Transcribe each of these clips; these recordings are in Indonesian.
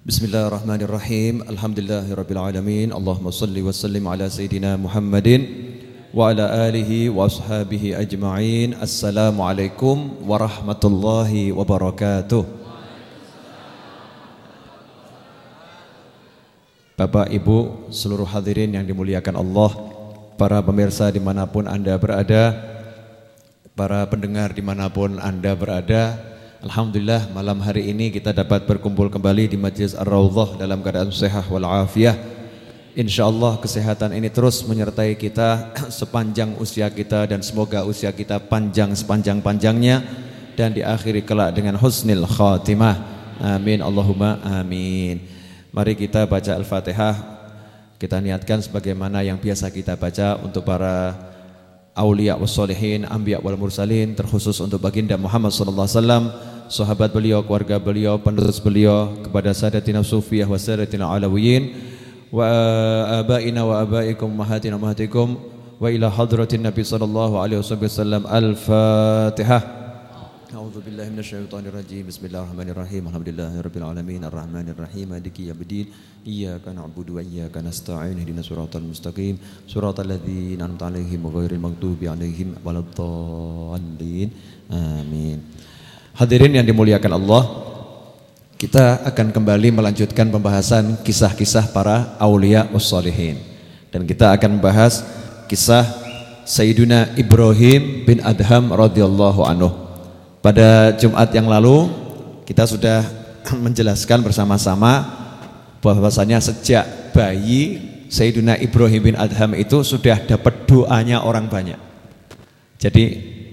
Bismillahirrahmanirrahim. Alhamdulillahirabbil alamin. Allahumma shalli wa sallim ala sayidina Muhammadin wa ala alihi wa ashabihi ajma'in. Assalamualaikum warahmatullahi wabarakatuh. Bapak, Ibu, seluruh hadirin yang dimuliakan Allah, para pemirsa dimanapun Anda berada, para pendengar dimanapun Anda berada, alhamdulillah malam hari ini kita dapat berkumpul kembali di Majlis Ar-Raudhah dalam keadaan sehat walafiat. InsyaAllah kesehatan ini terus menyertai kita sepanjang usia kita, dan semoga usia kita panjang sepanjang-panjangnya dan diakhiri kelak dengan husnil khatimah. Amin Allahumma amin. Mari kita baca Al-Fatihah. Kita niatkan sebagaimana yang biasa kita baca untuk para aulia wassolihin, anbiya wal mursalin, terkhusus untuk baginda Muhammad sallallahu alaihi wasallam, sahabat beliau, keluarga beliau, penerus beliau, kepada sadatina sufiyah wa sadatina alawiyin, wa abaina wa abaikum, mahatina mahatikum, wa ila hadratin nabi sallallahu alaihi wasallam. Al-Fatihah. A'udzu billahi minasyaitonir rajim. Bismillahirrahmanirrahim. Alhamdulillahirabbil alamin, arrahmanir rahim, maliki yaumiddin. Iyyaka na'budu wa iyyaka nasta'in. Ihdinas siratal mustaqim, siratal ladzina an'amta 'alaihim ghairil maghdubi 'alaihim waladdallin. Amin. Hadirin yang dimuliakan Allah, kita akan kembali melanjutkan pembahasan kisah-kisah para aulia wassalihin, dan kita akan membahas kisah Sayyidina Ibrahim bin Adham radhiyallahu anhu. Pada Jumat yang lalu kita sudah menjelaskan bersama-sama bahwasanya sejak bayi Sayyidina Ibrahim bin Adham itu sudah dapat doanya orang banyak. Jadi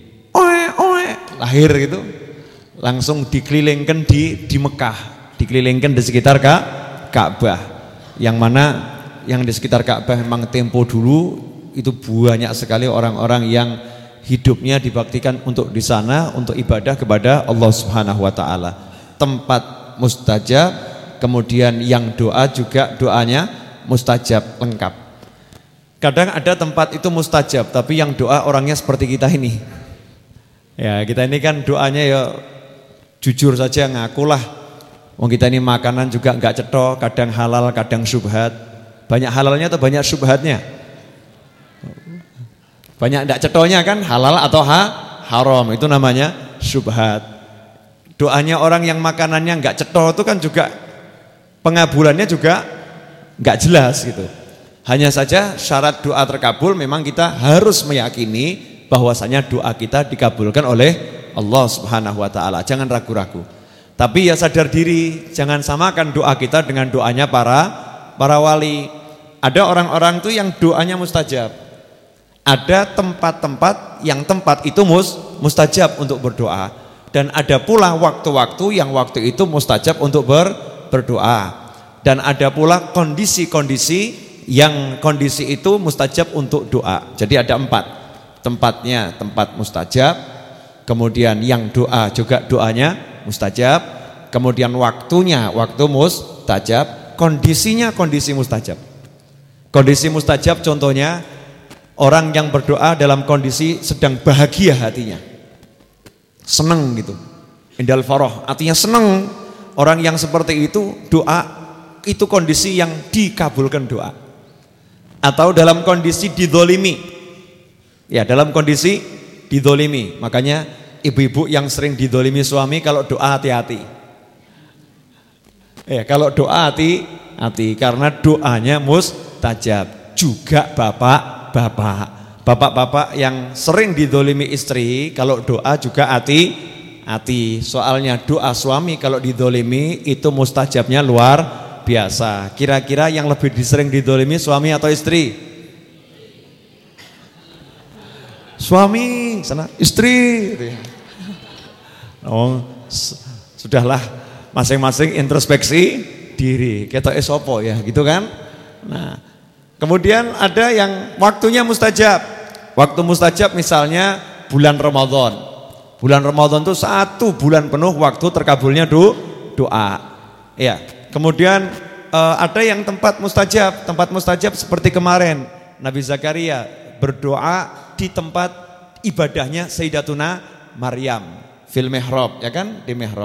lahir gitu langsung dikelilingkan di Mekah, dikelilingkan di sekitar Ka'bah. Yang mana yang di sekitar Ka'bah memang tempo dulu itu banyak sekali orang-orang yang hidupnya dibaktikan untuk di sana, untuk ibadah kepada Allah Subhanahu wa taala. Tempat mustajab, kemudian yang doa juga doanya mustajab lengkap. Kadang ada tempat itu mustajab tapi yang doa orangnya seperti kita ini. Ya, kita ini kan doanya ya jujur saja, ngakulah. Wong kita ini makanan juga enggak cetok, kadang halal, kadang syubhat. Banyak halalnya atau banyak syubhatnya? Banyak enggak cetoknya kan, halal atau haram, itu namanya syubhat. Doanya orang yang makanannya enggak cetok itu kan juga pengabulannya juga enggak jelas gitu. Hanya saja syarat doa terkabul memang kita harus meyakini bahwasanya doa kita dikabulkan oleh Allah Subhanahu wa taala. Jangan ragu-ragu. Tapi ya sadar diri, jangan samakan doa kita dengan doanya para wali. Ada orang-orang tuh yang doanya mustajab. Ada tempat-tempat yang tempat itu mustajab untuk berdoa, dan ada pula waktu-waktu yang waktu itu mustajab untuk berdoa, dan ada pula kondisi-kondisi yang kondisi itu mustajab untuk doa. Jadi ada 4 tempatnya, tempat mustajab, kemudian yang doa juga doanya mustajab, kemudian waktunya waktu mustajab, kondisinya kondisi mustajab. Kondisi mustajab contohnya orang yang berdoa dalam kondisi sedang bahagia hatinya, senang gitu, indal farah, artinya senang. Orang yang seperti itu doa itu kondisi yang dikabulkan doa. Atau dalam kondisi didolimi, ya dalam kondisi didolimi. Makanya ibu-ibu yang sering didolimi suami kalau doa hati-hati. Ya kalau doa hati-hati karena doanya mustajab. Juga bapak-bapak yang sering didolimi istri, kalau doa juga hati-hati. Soalnya doa suami kalau didolimi itu mustajabnya luar biasa. Kira-kira yang lebih sering didolimi suami atau istri? Suami, sana istri. Oh, sudahlah masing-masing introspeksi diri. Ketok sopo ya, gitu kan? Nah, kemudian ada yang waktunya mustajab. Waktu mustajab misalnya bulan Ramadan. Bulan Ramadan itu 1 bulan penuh waktu terkabulnya doa. Ya. Kemudian ada yang tempat mustajab. Tempat mustajab seperti kemarin Nabi Zakaria berdoa di tempat ibadahnya Sayyidatuna Maryam fil mihrab, ya kan, di mihrab.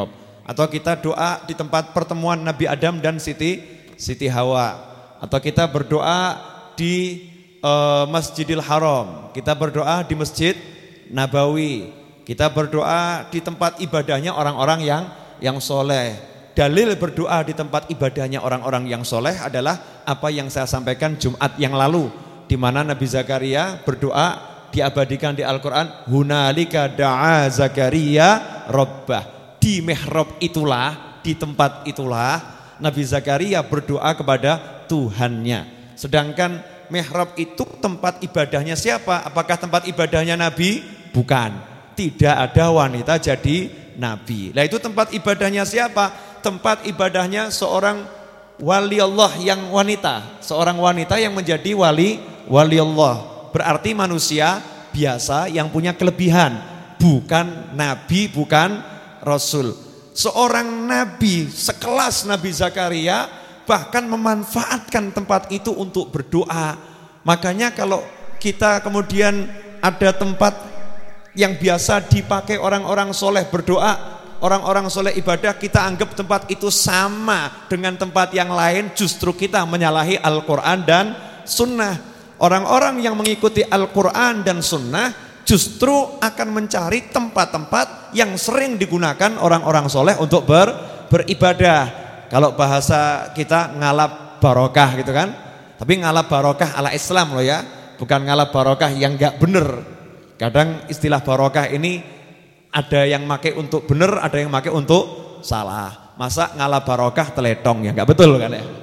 Atau kita doa di tempat pertemuan Nabi Adam dan Siti Hawa. Atau kita berdoa di Masjidil Haram. Kita berdoa di Masjid Nabawi. Kita berdoa di tempat ibadahnya orang-orang yang soleh. Dalil berdoa di tempat ibadahnya orang-orang yang soleh adalah apa yang saya sampaikan Jumat yang lalu, di mana Nabi Zakaria berdoa diabadikan di Al-Quran. Hunalika da'a Zakaria Rabbah. Di mihrab itulah, di tempat itulah Nabi Zakaria berdoa kepada Tuhannya. Sedangkan mihrab itu tempat ibadahnya siapa? Apakah tempat ibadahnya Nabi? Bukan. Tidak ada wanita jadi Nabi. Nah itu tempat ibadahnya siapa? Tempat ibadahnya seorang wali Allah yang wanita. Seorang wanita yang menjadi wali Allah. Berarti manusia biasa yang punya kelebihan. Bukan Nabi, bukan Rasul. Seorang Nabi sekelas Nabi Zakaria bahkan memanfaatkan tempat itu untuk berdoa. Makanya kalau kita kemudian ada tempat yang biasa dipakai orang-orang soleh berdoa, orang-orang soleh ibadah, kita anggap tempat itu sama dengan tempat yang lain, justru kita menyalahi Al-Quran dan Sunnah. Orang-orang yang mengikuti Al-Quran dan Sunnah justru akan mencari tempat-tempat yang sering digunakan orang-orang soleh untuk beribadah. Kalau bahasa kita ngalap barokah gitu kan. Tapi ngalap barokah ala Islam loh ya. Bukan ngalap barokah yang gak bener. Kadang istilah barokah ini ada yang make untuk bener, ada yang make untuk salah. Masa ngalap barokah teletong ya gak betul kan ya.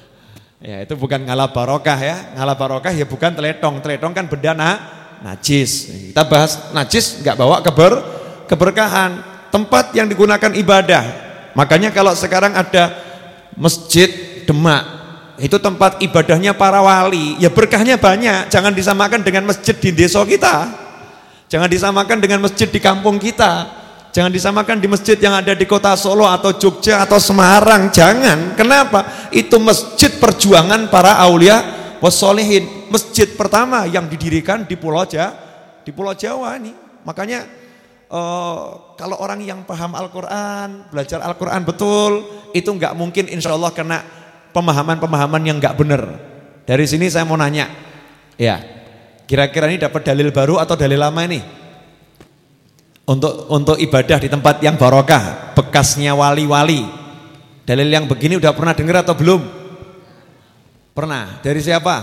Ya itu bukan ngalap barokah ya. Ngalap barokah ya bukan teletong. Teletong kan benda najis. Kita bahas najis nggak bawa keberkahan. Tempat yang digunakan ibadah. Makanya kalau sekarang ada Masjid Demak, itu tempat ibadahnya para wali. Ya berkahnya banyak. Jangan disamakan dengan masjid di desa kita. Jangan disamakan dengan masjid di kampung kita. Jangan disamakan di masjid yang ada di kota Solo atau Jogja atau Semarang. Jangan. Kenapa? Itu masjid perjuangan para aulia wassolihin. Masjid pertama yang didirikan di Pulau Jawa nih. Makanya kalau orang yang paham Al-Quran, belajar Al-Quran betul, itu nggak mungkin insya Allah kena pemahaman-pemahaman yang nggak benar. Dari sini saya mau nanya, ya kira-kira ini dapat dalil baru atau dalil lama ini? Untuk ibadah di tempat yang barokah, bekasnya wali-wali. Dalil yang begini udah pernah dengar atau belum? Pernah. Dari siapa?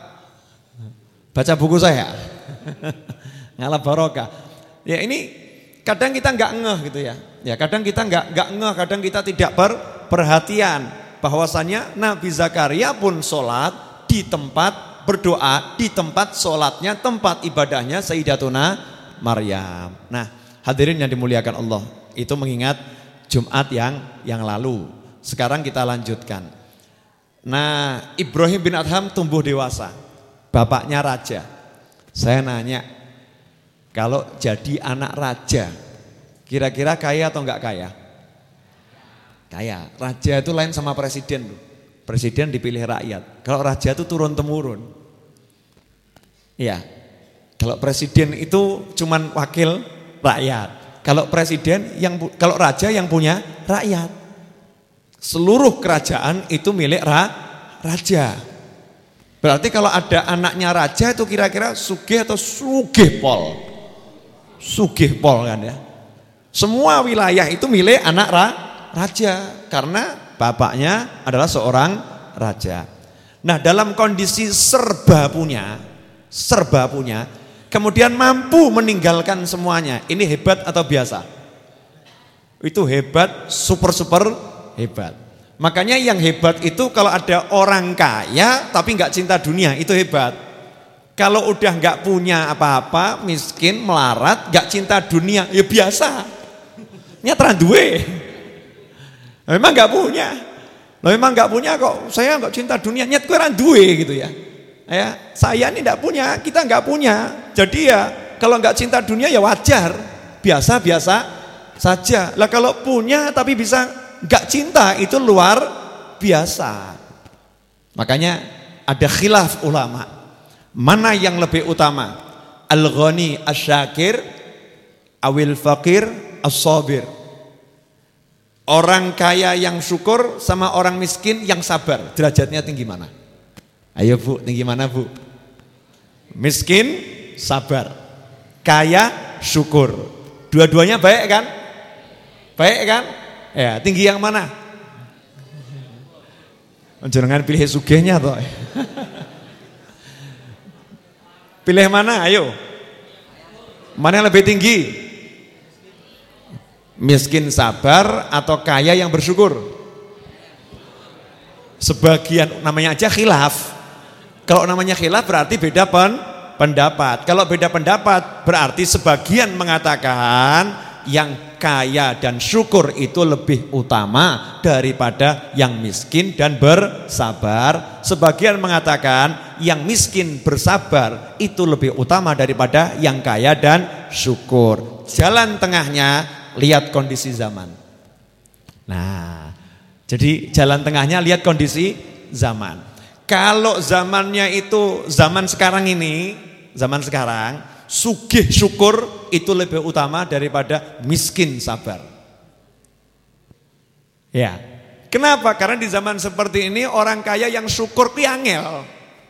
Baca buku saya. Ngalap barokah. Ya ini kadang kita nggak ngeh gitu ya. Ya kadang kita nggak ngeh, kadang kita tidak perhatian bahwasannya Nabi Zakaria pun sholat di tempat berdoa, di tempat sholatnya, tempat ibadahnya Sayyidatuna Maryam. Nah, hadirin yang dimuliakan Allah, itu mengingat Jumat yang lalu. Sekarang kita lanjutkan. Nah, Ibrahim bin Adham tumbuh dewasa. Bapaknya raja. Saya nanya, kalau jadi anak raja, kira-kira kaya atau enggak kaya? Kaya. Raja itu lain sama presiden. Presiden dipilih rakyat. Kalau raja itu turun-temurun. Iya. Kalau presiden itu cuman wakil rakyat. Kalau kalau raja yang punya rakyat. Seluruh kerajaan itu milik raja. Berarti kalau ada anaknya raja itu kira-kira sugih atau sugihpol? Sugihpol kan ya. Semua wilayah itu milik anak raja karena bapaknya adalah seorang raja. Nah, dalam kondisi serba punya, kemudian mampu meninggalkan semuanya. Ini hebat atau biasa? Itu hebat, super hebat. Makanya yang hebat itu kalau ada orang kaya tapi nggak cinta dunia, itu hebat. Kalau udah nggak punya apa-apa, miskin, melarat, nggak cinta dunia, ya biasa. Nyatran duwe. Memang nggak punya. Memang nggak punya kok. Saya nggak cinta dunia, nyat gue duwe gitu ya. Ya, saya ini nggak punya, kita nggak punya. Jadi ya kalau nggak cinta dunia ya wajar, biasa-biasa saja. Lah kalau punya tapi bisa nggak cinta itu luar biasa. Makanya ada khilaf ulama. Mana yang lebih utama? Al-ghani asyakir awil fakir as-sabir. Orang kaya yang syukur sama orang miskin yang sabar, derajatnya tinggi mana? Ayo Bu, tinggi mana Bu? Miskin, sabar. Kaya, syukur. Dua-duanya baik kan? Baik kan? Ya, tinggi yang mana? Jangan pilih sugihnya toh. Pilih mana? Ayo. Mana yang lebih tinggi? Miskin sabar atau kaya yang bersyukur? Sebagian, namanya aja khilaf. Kalau namanya khilaf berarti beda pendapat. Kalau beda pendapat berarti sebagian mengatakan yang kaya dan syukur itu lebih utama daripada yang miskin dan bersabar. Sebagian mengatakan yang miskin bersabar itu lebih utama daripada yang kaya dan syukur. Jalan tengahnya lihat kondisi zaman. Nah, jadi jalan tengahnya lihat kondisi zaman. Kalau zamannya itu zaman sekarang ini, zaman sekarang, sugih syukur itu lebih utama daripada miskin sabar. Ya. Kenapa? Karena di zaman seperti ini orang kaya yang syukur piangel.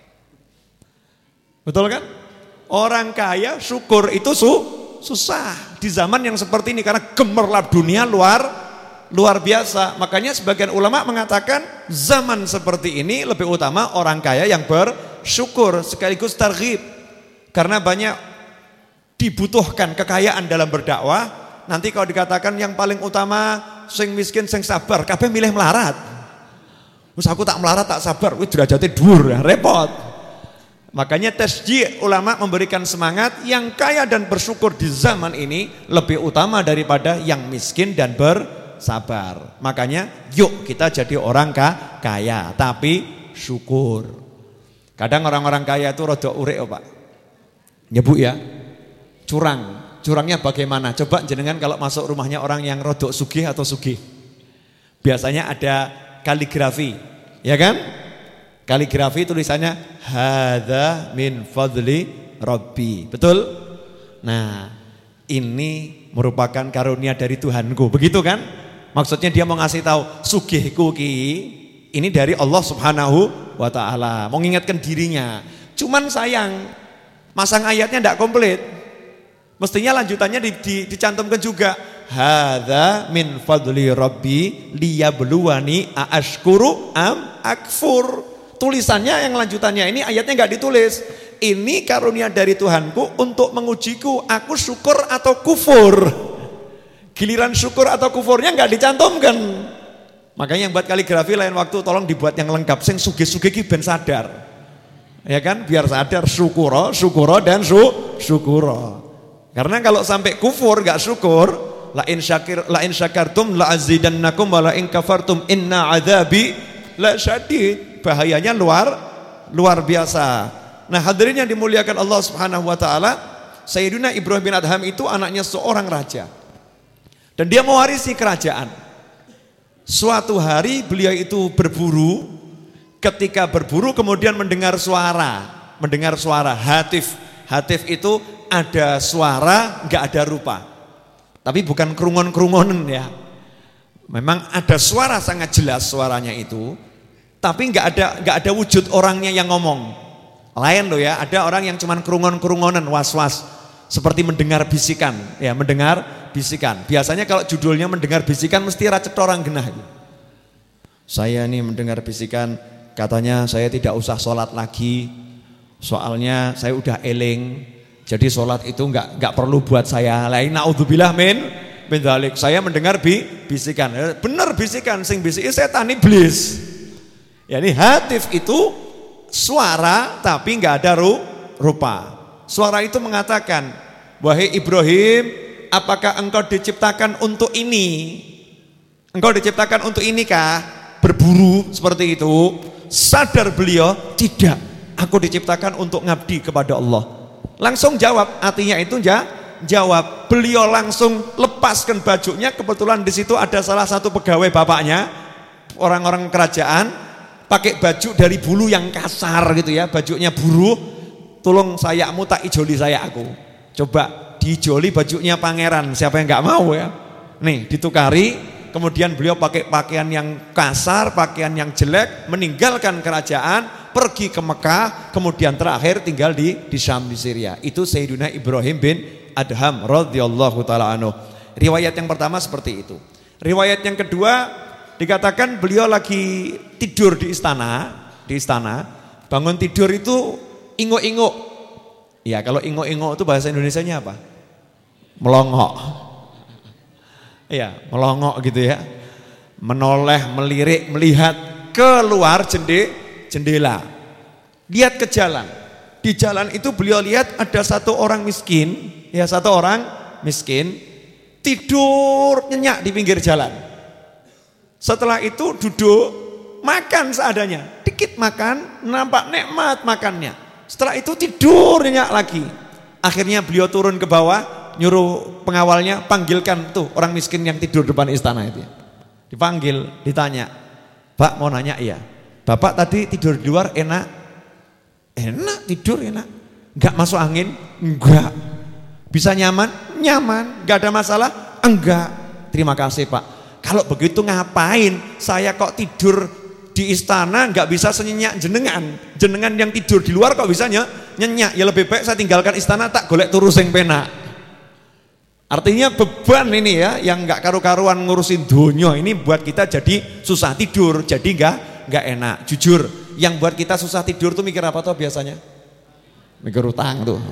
Betul kan? Orang kaya syukur itu susah di zaman yang seperti ini karena gemerlap dunia luar biasa. Makanya sebagian ulama mengatakan zaman seperti ini lebih utama orang kaya yang bersyukur sekaligus targhib. Karena banyak dibutuhkan kekayaan dalam berdakwah. Nanti kalau dikatakan yang paling utama sing miskin sing sabar, kabeh milih melarat. Terus aku tak melarat tak sabar, wih derajatnya dhuwur, repot. Makanya tasjih ulama memberikan semangat yang kaya dan bersyukur di zaman ini lebih utama daripada yang miskin dan bersabar. Makanya yuk kita jadi orang kaya tapi syukur. Kadang orang-orang kaya itu rada urek Pak. Ya Bu ya. Curangnya bagaimana? Coba jenengan kalau masuk rumahnya orang yang rada sugih atau sugih. Biasanya ada kaligrafi, ya kan? Kaligrafi tulisannya hadza min fadli rabbi. Betul? Nah, ini merupakan karunia dari Tuhanku. Begitu kan? Maksudnya dia mau ngasih tahu sugihku ki ini dari Allah Subhanahu wa taala. Mau ngingatkan dirinya. Cuman sayang masang ayatnya enggak komplit. Mestinya lanjutannya dicantumkan juga hadza min fadli rabbi liyabluwani aashkuru am akfur. Tulisannya yang lanjutannya ini ayatnya enggak ditulis. Ini karunia dari Tuhanku untuk mengujiku aku syukur atau kufur. Giliran syukur atau kufurnya enggak dicantumkan. Makanya yang buat kaligrafi lain waktu tolong dibuat yang lengkap sing sugih-sugih ki ben sadar. Ya kan? Biar sadar syukuro dan syukuro. Karena kalau sampai kufur enggak syukur, la in syakartum la azidannakum wa la in kafartum inna adzabi la syadid. Bahayanya luar biasa. Nah, hadirin yang dimuliakan Allah Subhanahu wa taala, Sayyidina Ibrahim bin Adham itu anaknya seorang raja. Dan dia mewarisi kerajaan. Suatu hari beliau itu berburu, ketika berburu kemudian mendengar suara hatif. Hatif itu ada suara, enggak ada rupa. Tapi bukan kerungon-kerungonan ya. Memang ada suara sangat jelas suaranya itu. Tapi enggak ada wujud orangnya yang ngomong. Lain loh ya, ada orang yang cuman kerungon-kerungonan, was-was. Seperti mendengar bisikan, ya mendengar bisikan. Biasanya kalau judulnya mendengar bisikan mesti racet orang genah. Saya nih mendengar bisikan, katanya saya tidak usah sholat lagi. Soalnya saya udah eling. Jadi sholat itu enggak perlu buat saya. Lain naudzubillah min dzalik. Saya mendengar bisikan. Bener bisikan, sing bisiki setan iblis. Ya ini hatif itu suara tapi enggak ada rupa. Suara itu mengatakan, wahai Ibrahim, apakah engkau diciptakan untuk ini? Engkau diciptakan untuk inikah? Berburu seperti itu. Sadar beliau, tidak. Aku diciptakan untuk ngabdi kepada Allah. Langsung jawab, artinya itu jawab. Beliau langsung lepaskan bajunya. Kebetulan di situ ada salah satu pegawai bapaknya, orang-orang kerajaan. Pakai baju dari bulu yang kasar gitu ya, bajunya buruh. Tolong sayakmu tak ijoli saya aku. Coba diijoli bajunya pangeran, siapa yang enggak mau ya? Nih ditukari, kemudian beliau pakai pakaian yang kasar, pakaian yang jelek, meninggalkan kerajaan, pergi ke Mekah, kemudian terakhir tinggal di Syam, di Syria. Itu Sayyidina Ibrahim bin Adham radhiyallahu taala anhu. Riwayat yang pertama seperti itu. Riwayat yang kedua dikatakan beliau lagi tidur di istana, bangun tidur itu inguk-inguk. Ya, kalau inguk-inguk itu bahasa Indonesianya apa? Melongok. Ya, melongok gitu ya. Menoleh, melirik, melihat keluar jendela. Lihat ke jalan. Di jalan itu beliau lihat ada satu orang miskin, tidur nyenyak di pinggir jalan. Setelah itu duduk, makan seadanya. Dikit makan, nampak nikmat makannya. Setelah itu tidur nyenyak lagi. Akhirnya beliau turun ke bawah, nyuruh pengawalnya, panggilkan tuh orang miskin yang tidur depan istana itu. Dipanggil, ditanya, "Pak, mau nanya ya, Bapak tadi tidur di luar enak?" "Enak, tidur enak." "Enggak masuk angin?" "Enggak." "Bisa nyaman?" "Nyaman." "Enggak ada masalah?" "Enggak." "Terima kasih Pak. Kalau begitu ngapain saya kok tidur di istana enggak bisa senyenyak jenengan yang tidur di luar kok bisa nyenyak? Ya lebih baik saya tinggalkan istana, tak golek turu sing penak." Artinya beban ini ya, yang enggak karu-karuan ngurusin dunia ini buat kita jadi susah tidur, jadi enggak enak. Jujur, yang buat kita susah tidur tuh mikir apa tuh biasanya? Mikir utang tuh.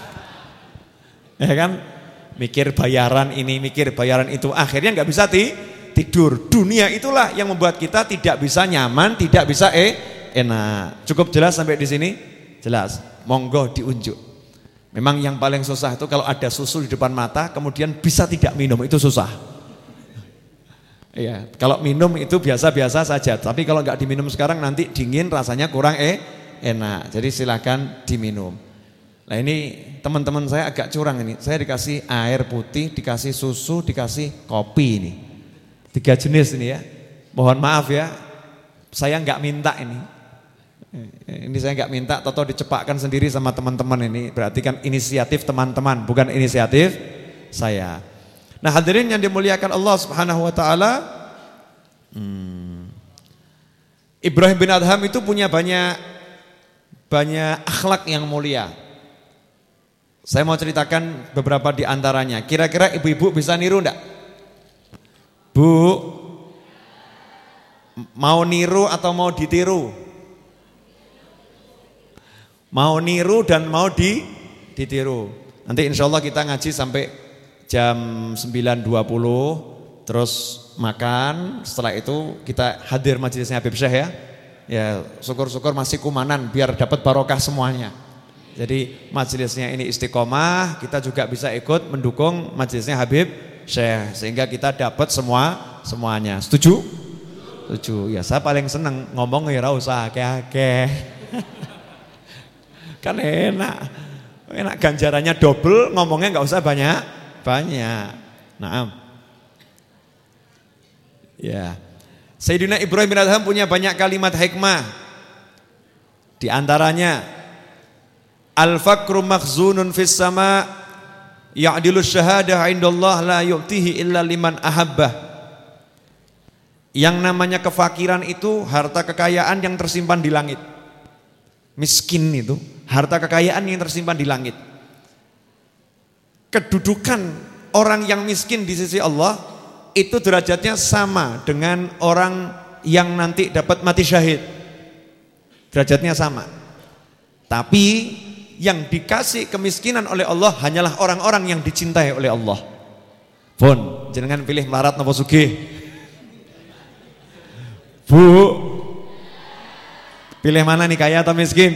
Ya kan? Mikir bayaran ini, mikir bayaran itu, akhirnya enggak bisa tidur. Dunia itulah yang membuat kita tidak bisa nyaman, tidak bisa enak. Cukup jelas sampai di sini? Jelas. Monggo diunjuk. Memang yang paling susah itu kalau ada susu di depan mata kemudian bisa tidak minum, itu susah. Iya, kalau minum itu biasa-biasa saja, tapi kalau nggak diminum sekarang nanti dingin rasanya kurang enak. Jadi silakan diminum. Nah ini teman-teman saya agak curang ini. Saya dikasih air putih, dikasih susu, dikasih kopi ini. 3 jenis ini ya. Mohon maaf ya, saya nggak minta ini. Ini saya nggak minta, toto dicepakkan sendiri sama teman-teman ini. Berarti kan inisiatif teman-teman, bukan inisiatif saya. Nah hadirin yang dimuliakan Allah Subhanahu wa taala, Ibrahim bin Adham itu punya banyak akhlak yang mulia. Saya mau ceritakan beberapa di antaranya. Kira-kira ibu-ibu bisa niru enggak? Bu, mau niru atau mau ditiru? Mau niru dan mau ditiru. Nanti insya Allah kita ngaji sampai jam 9.20, terus makan. Setelah itu kita hadir majelisnya Habib Syekh ya. Ya syukur-syukur masih kumanan biar dapat barokah semuanya. Jadi majelisnya ini istiqomah, kita juga bisa ikut mendukung majelisnya Habib Syekh sehingga kita dapat semuanya. Setuju? Setuju. Ya saya paling seneng ngomong ya ora usah akeh-akeh. Kan enak ganjarannya double, ngomongnya nggak usah banyak. Naam. Ya. Sayyidina Ibrahim bin Adham punya banyak kalimat hikmah. Di antaranya al-fakru makhzunun fis sama ya'dilu syahadah indallah la yu'tihi illa liman ahabbah. Yang namanya kefakiran itu harta kekayaan yang tersimpan di langit. Miskin itu harta kekayaan yang tersimpan di langit. Kedudukan orang yang miskin di sisi Allah itu derajatnya sama dengan orang yang nanti dapat mati syahid. Derajatnya sama. Tapi yang dikasih kemiskinan oleh Allah hanyalah orang-orang yang dicintai oleh Allah. Pun jenengan pilih melarat napa sugih? Bu, pilih mana nih, kaya atau miskin?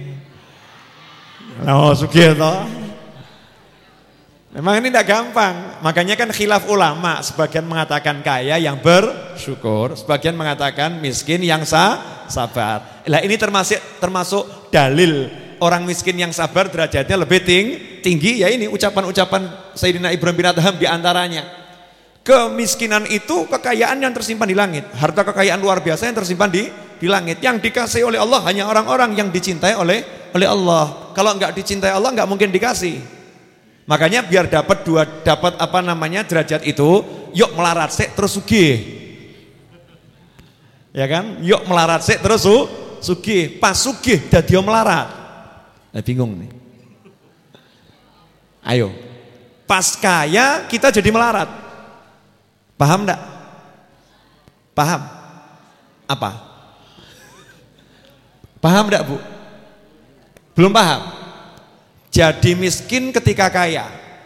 Oh sugih toh. Memang ini tidak gampang. Makanya kan khilaf ulama, sebagian mengatakan kaya yang bersyukur, sebagian mengatakan miskin yang sabar. Lah ini termasuk dalil orang miskin yang sabar derajatnya lebih tinggi. Ya ini ucapan-ucapan Sayyidina Ibrahim bin Adham di antaranya. Kemiskinan itu kekayaan yang tersimpan di langit. Harta kekayaan luar biasa yang tersimpan di langit. Yang dikasih oleh Allah hanya orang-orang yang dicintai oleh Allah. Kalau enggak dicintai Allah enggak mungkin dikasih. Makanya biar dapat derajat itu, yuk melarat sik terus sugih. Ya kan? Yuk melarat sik terus sugih. Pas sugih dadi melarat. Bingung nih. Ayo. Pas kaya kita jadi melarat. Paham enggak? Paham? Apa? Paham enggak, Bu? Belum paham? Jadi miskin ketika kaya.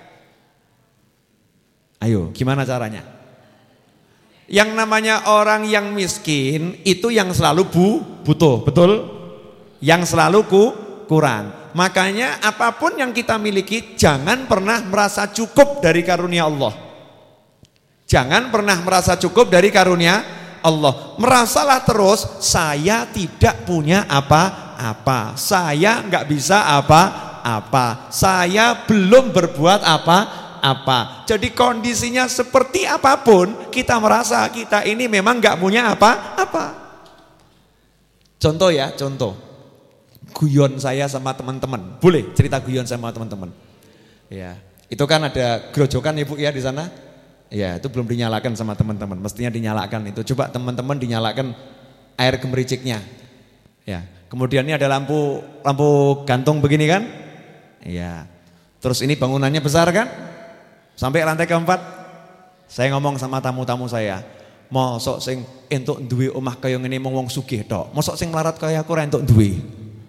Ayo, gimana caranya? Yang namanya orang yang miskin itu yang selalu butuh, betul? Yang selalu kurang. Makanya apapun yang kita miliki jangan pernah merasa cukup dari karunia Allah. Jangan pernah merasa cukup dari karunia Allah. Merasalah terus saya tidak punya apa-apa. Saya enggak bisa apa-apa. Saya belum berbuat apa-apa. Jadi kondisinya seperti apapun, kita merasa kita ini memang enggak punya apa-apa. Contoh ya, contoh. Guyon saya sama teman-teman. Boleh cerita guyon sama teman-teman. Ya, itu kan ada gerojokan Ibu ya di sana. Ya, itu belum dinyalakan sama teman-teman. Mestinya dinyalakan itu. Coba teman-teman dinyalakan air gemericiknya. Ya, kemudian ini ada lampu gantung begini kan? Ya. Terus ini bangunannya besar kan? Sampai lantai keempat. Saya ngomong sama tamu-tamu saya, mosok sing entuk duwe omah kaya ngene mung wong sugih tok. Mosok sing melarat kaya aku ora entuk duwe.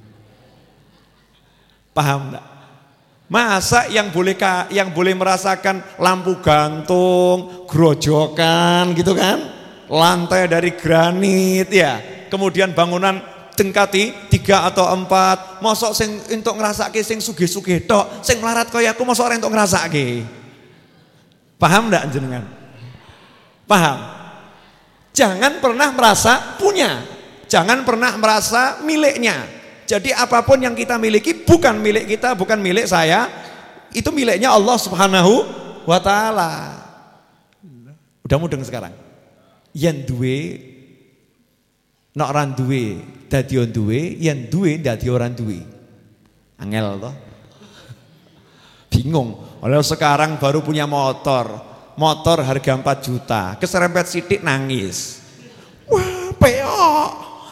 Paham enggak? Masa yang boleh merasakan lampu gantung, grojokan gitu kan? Lantai dari granit ya. Kemudian bangunan tingkati 3 atau 4. Mosok sing entuk ngrasake sing sugih-sugih tok, sing melarat kaya aku mosok ora entuk ngrasake. Paham enggak jenengan? Paham? Jangan pernah merasa punya. Jangan pernah merasa miliknya. Jadi apapun yang kita miliki bukan milik kita, bukan milik saya. Itu miliknya Allah Subhanahu wa taala. Udah mudeng sekarang. Yen duwe nek ora duwe dadi duwe, yen duwe dadi ora duwe. Angel toh. Bingung. Oleh sekarang baru punya motor. Motor harga 4 juta. Keserempet sidik nangis. Wah, peok.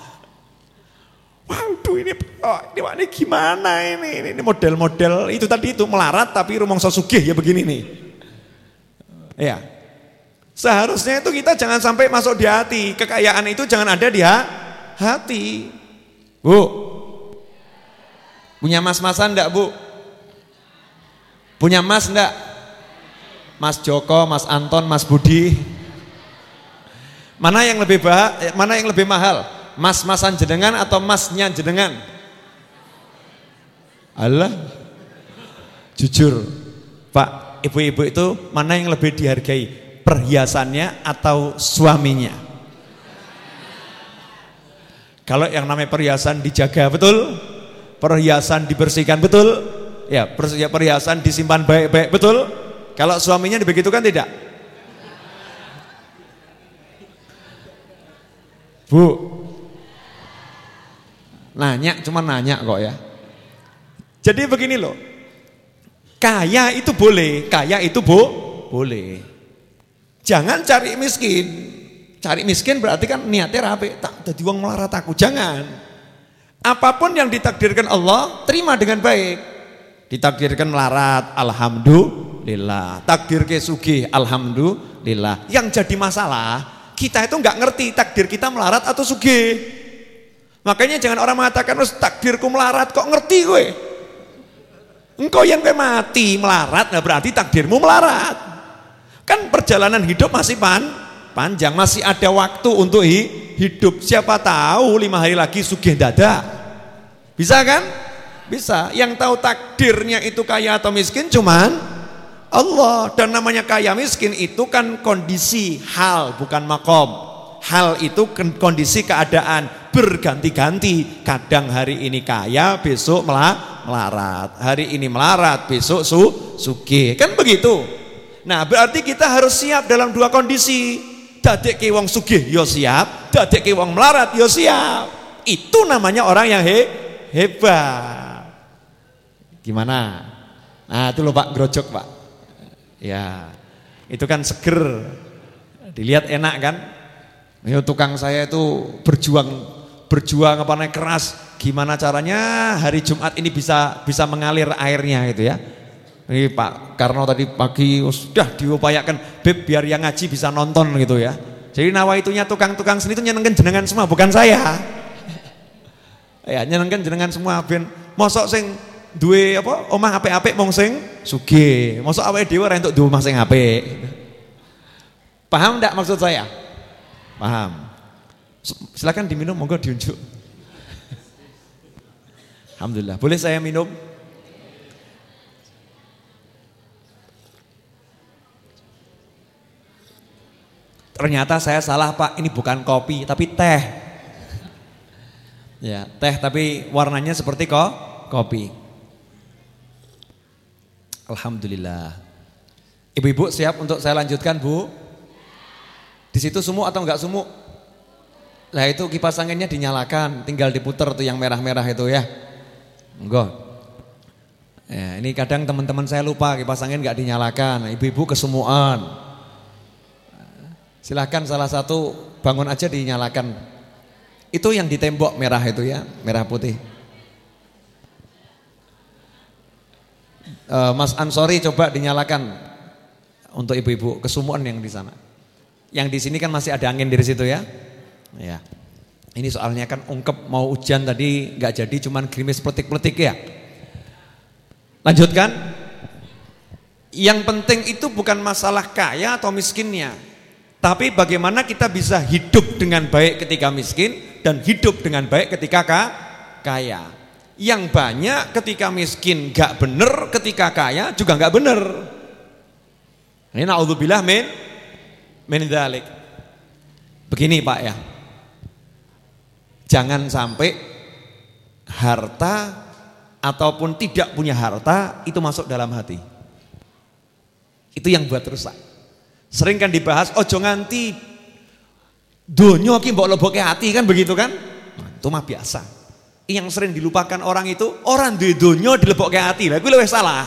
Waduh ini gimana ini model-model itu tadi itu melarat tapi rumangsa sugih ya begini nih. Ya. Seharusnya itu kita jangan sampai masuk di hati. Kekayaan itu jangan ada di hati. Bu. Punya mas-masan enggak, Bu? Punya mas enggak? Mas Joko, Mas Anton, Mas Budi. Mana yang lebih mahal? Mas-masan jenengan atau masnya jenengan? Allah. Jujur, Pak, ibu-ibu itu mana yang lebih dihargai? Perhiasannya atau suaminya? Kalau yang namanya perhiasan dijaga betul? Perhiasan dibersihkan betul? Ya, perhiasan disimpan baik-baik betul? Kalau suaminya dibegitukan tidak? Bu, cuma nanya kok ya. Jadi begini loh, kaya itu boleh, boleh. Jangan cari miskin. Cari miskin berarti kan niatnya rapi, tak dadi wong melarat aku. Jangan. Apapun yang ditakdirkan Allah, terima dengan baik. Ditakdirkan melarat, alhamdulillah. Takdir sugih, alhamdulillah. Yang jadi masalah, kita itu nggak ngerti takdir kita melarat atau sugih. Makanya jangan orang mengatakan, takdirku melarat, kok ngerti gue? Engkau yang mati melarat, nah berarti takdirmu melarat. Kan perjalanan hidup masih panjang, masih ada waktu untuk hidup. Siapa tahu 5 hari lagi sugih dadak. Bisa kan? Bisa. Yang tahu takdirnya itu kaya atau miskin cuman Allah. Dan namanya kaya miskin itu kan kondisi hal, bukan makom. Hal itu kondisi keadaan berganti-ganti. Kadang hari ini kaya, besok melarat. Hari ini melarat, besok sugih. Kan begitu. Nah, berarti kita harus siap dalam 2 kondisi. Dadekke wong sugih yo siap, dadekke wong melarat yo siap. Itu namanya orang yang hebat. Gimana? Nah itu loh Pak, grojok Pak. Ya, itu kan seger, dilihat enak kan. Ya, tukang saya itu berjuang apa namanya keras. Gimana caranya hari Jumat ini bisa mengalir airnya gitu ya. Ini Pak Karno tadi pagi sudah diupayakan, Beb biar yang ngaji bisa nonton gitu ya. Jadi nawaitunya tukang-tukang seni itu nyenengkan jenengan semua, bukan saya. Ya nyenengkan jenengan semua ben mosok sing duwe apa omah apik-apik mong sing sugih. Mosok awake dhewe ora entuk duwe omah sing apik. Paham enggak maksud saya? Paham. Silakan diminum, monggo diunjuk. Alhamdulillah. Boleh saya minum? Ternyata saya salah Pak, ini bukan kopi tapi teh. Ya, teh tapi warnanya seperti kopi. Alhamdulillah. Ibu-ibu siap untuk saya lanjutkan Bu? Di situ sumuk atau enggak sumuk? Nah itu kipas anginnya dinyalakan, tinggal diputer tuh yang merah-merah itu ya. Enggak. Ya, ini kadang teman-teman saya lupa kipas angin enggak dinyalakan, ibu-ibu kesumuan. Silahkan salah satu bangun aja dinyalakan. Itu yang di tembok merah itu ya, merah putih. Mas Ansori coba dinyalakan untuk ibu-ibu kesumuan yang di sana. Yang di sini kan masih ada angin dari situ ya. Ya. Ini soalnya kan ungkep mau hujan tadi nggak jadi, cuman gerimis peletik-peletik ya. Lanjutkan. Yang penting itu bukan masalah kaya atau miskinnya, tapi bagaimana kita bisa hidup dengan baik ketika miskin dan hidup dengan baik ketika kaya. Yang banyak ketika miskin gak bener, ketika kaya juga gak bener. Ini na'udzubillah min dzalik. Begini Pak ya, jangan sampai harta ataupun tidak punya harta itu masuk dalam hati. Itu yang buat rusak. Sering kan dibahas ojo nganti donya ki mbok lebokke hati kan begitu kan? Nah, itu mah biasa. Yang sering dilupakan orang itu orang duwe donya dilebokke hati. Lah kuwi luwih salah.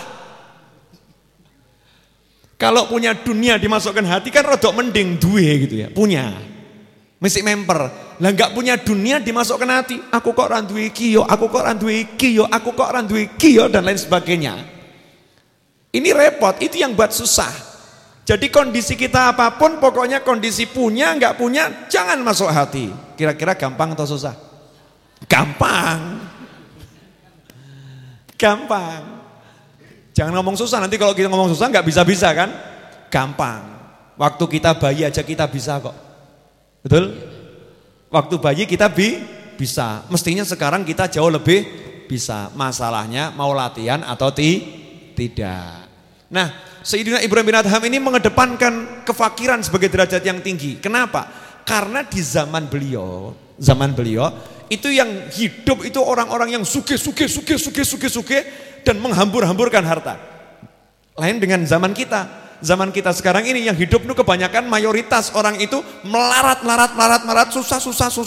Kalau punya dunia dimasukkan hati kan rodok mending duwe gitu ya. Punya. Mesti memper. Lah enggak punya dunia dimasukkan hati. Aku kok ora duwe iki yo, aku kok ora duwe iki yo, aku kok ora duwe iki yo dan lain sebagainya. Ini repot, itu yang buat susah. Jadi kondisi kita apapun, pokoknya kondisi punya, enggak punya, jangan masuk hati. Kira-kira gampang atau susah? Gampang. Gampang. Jangan ngomong susah, nanti kalau kita ngomong susah enggak bisa-bisa kan? Gampang. Waktu kita bayi aja kita bisa kok. Betul? Waktu bayi kita bisa. Mestinya sekarang kita jauh lebih bisa. Masalahnya mau latihan atau tidak. Nah, Sayyidina Ibrahim bin Adham ini mengedepankan kefakiran sebagai derajat yang tinggi. Kenapa? Karena di zaman beliau itu yang hidup itu orang-orang yang sugih dan menghambur-hamburkan harta. Lain dengan zaman kita. Zaman kita sekarang ini yang hidup itu kebanyakan mayoritas orang itu melarat, susah,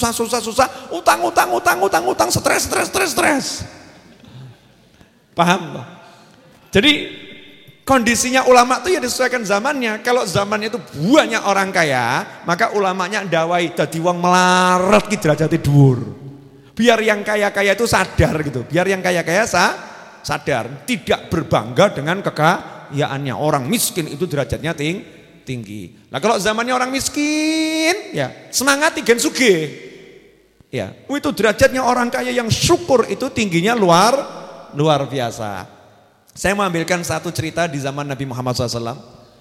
utang, stres. Paham? Jadi kondisinya ulama itu ya disesuaikan zamannya. Kalau zamannya itu banyak orang kaya, maka ulamanya ndawai dadi wong melarat ki derajate dhuwur. Biar yang kaya-kaya itu sadar gitu. Biar yang kaya-kaya sadar, tidak berbangga dengan kekayaannya. Orang miskin itu derajatnya tinggi. Nah, kalau zamannya orang miskin, ya semangat gen sugih. Ya, itu derajatnya orang kaya yang syukur itu tingginya luar biasa. Saya mengambilkan satu cerita di zaman Nabi Muhammad SAW.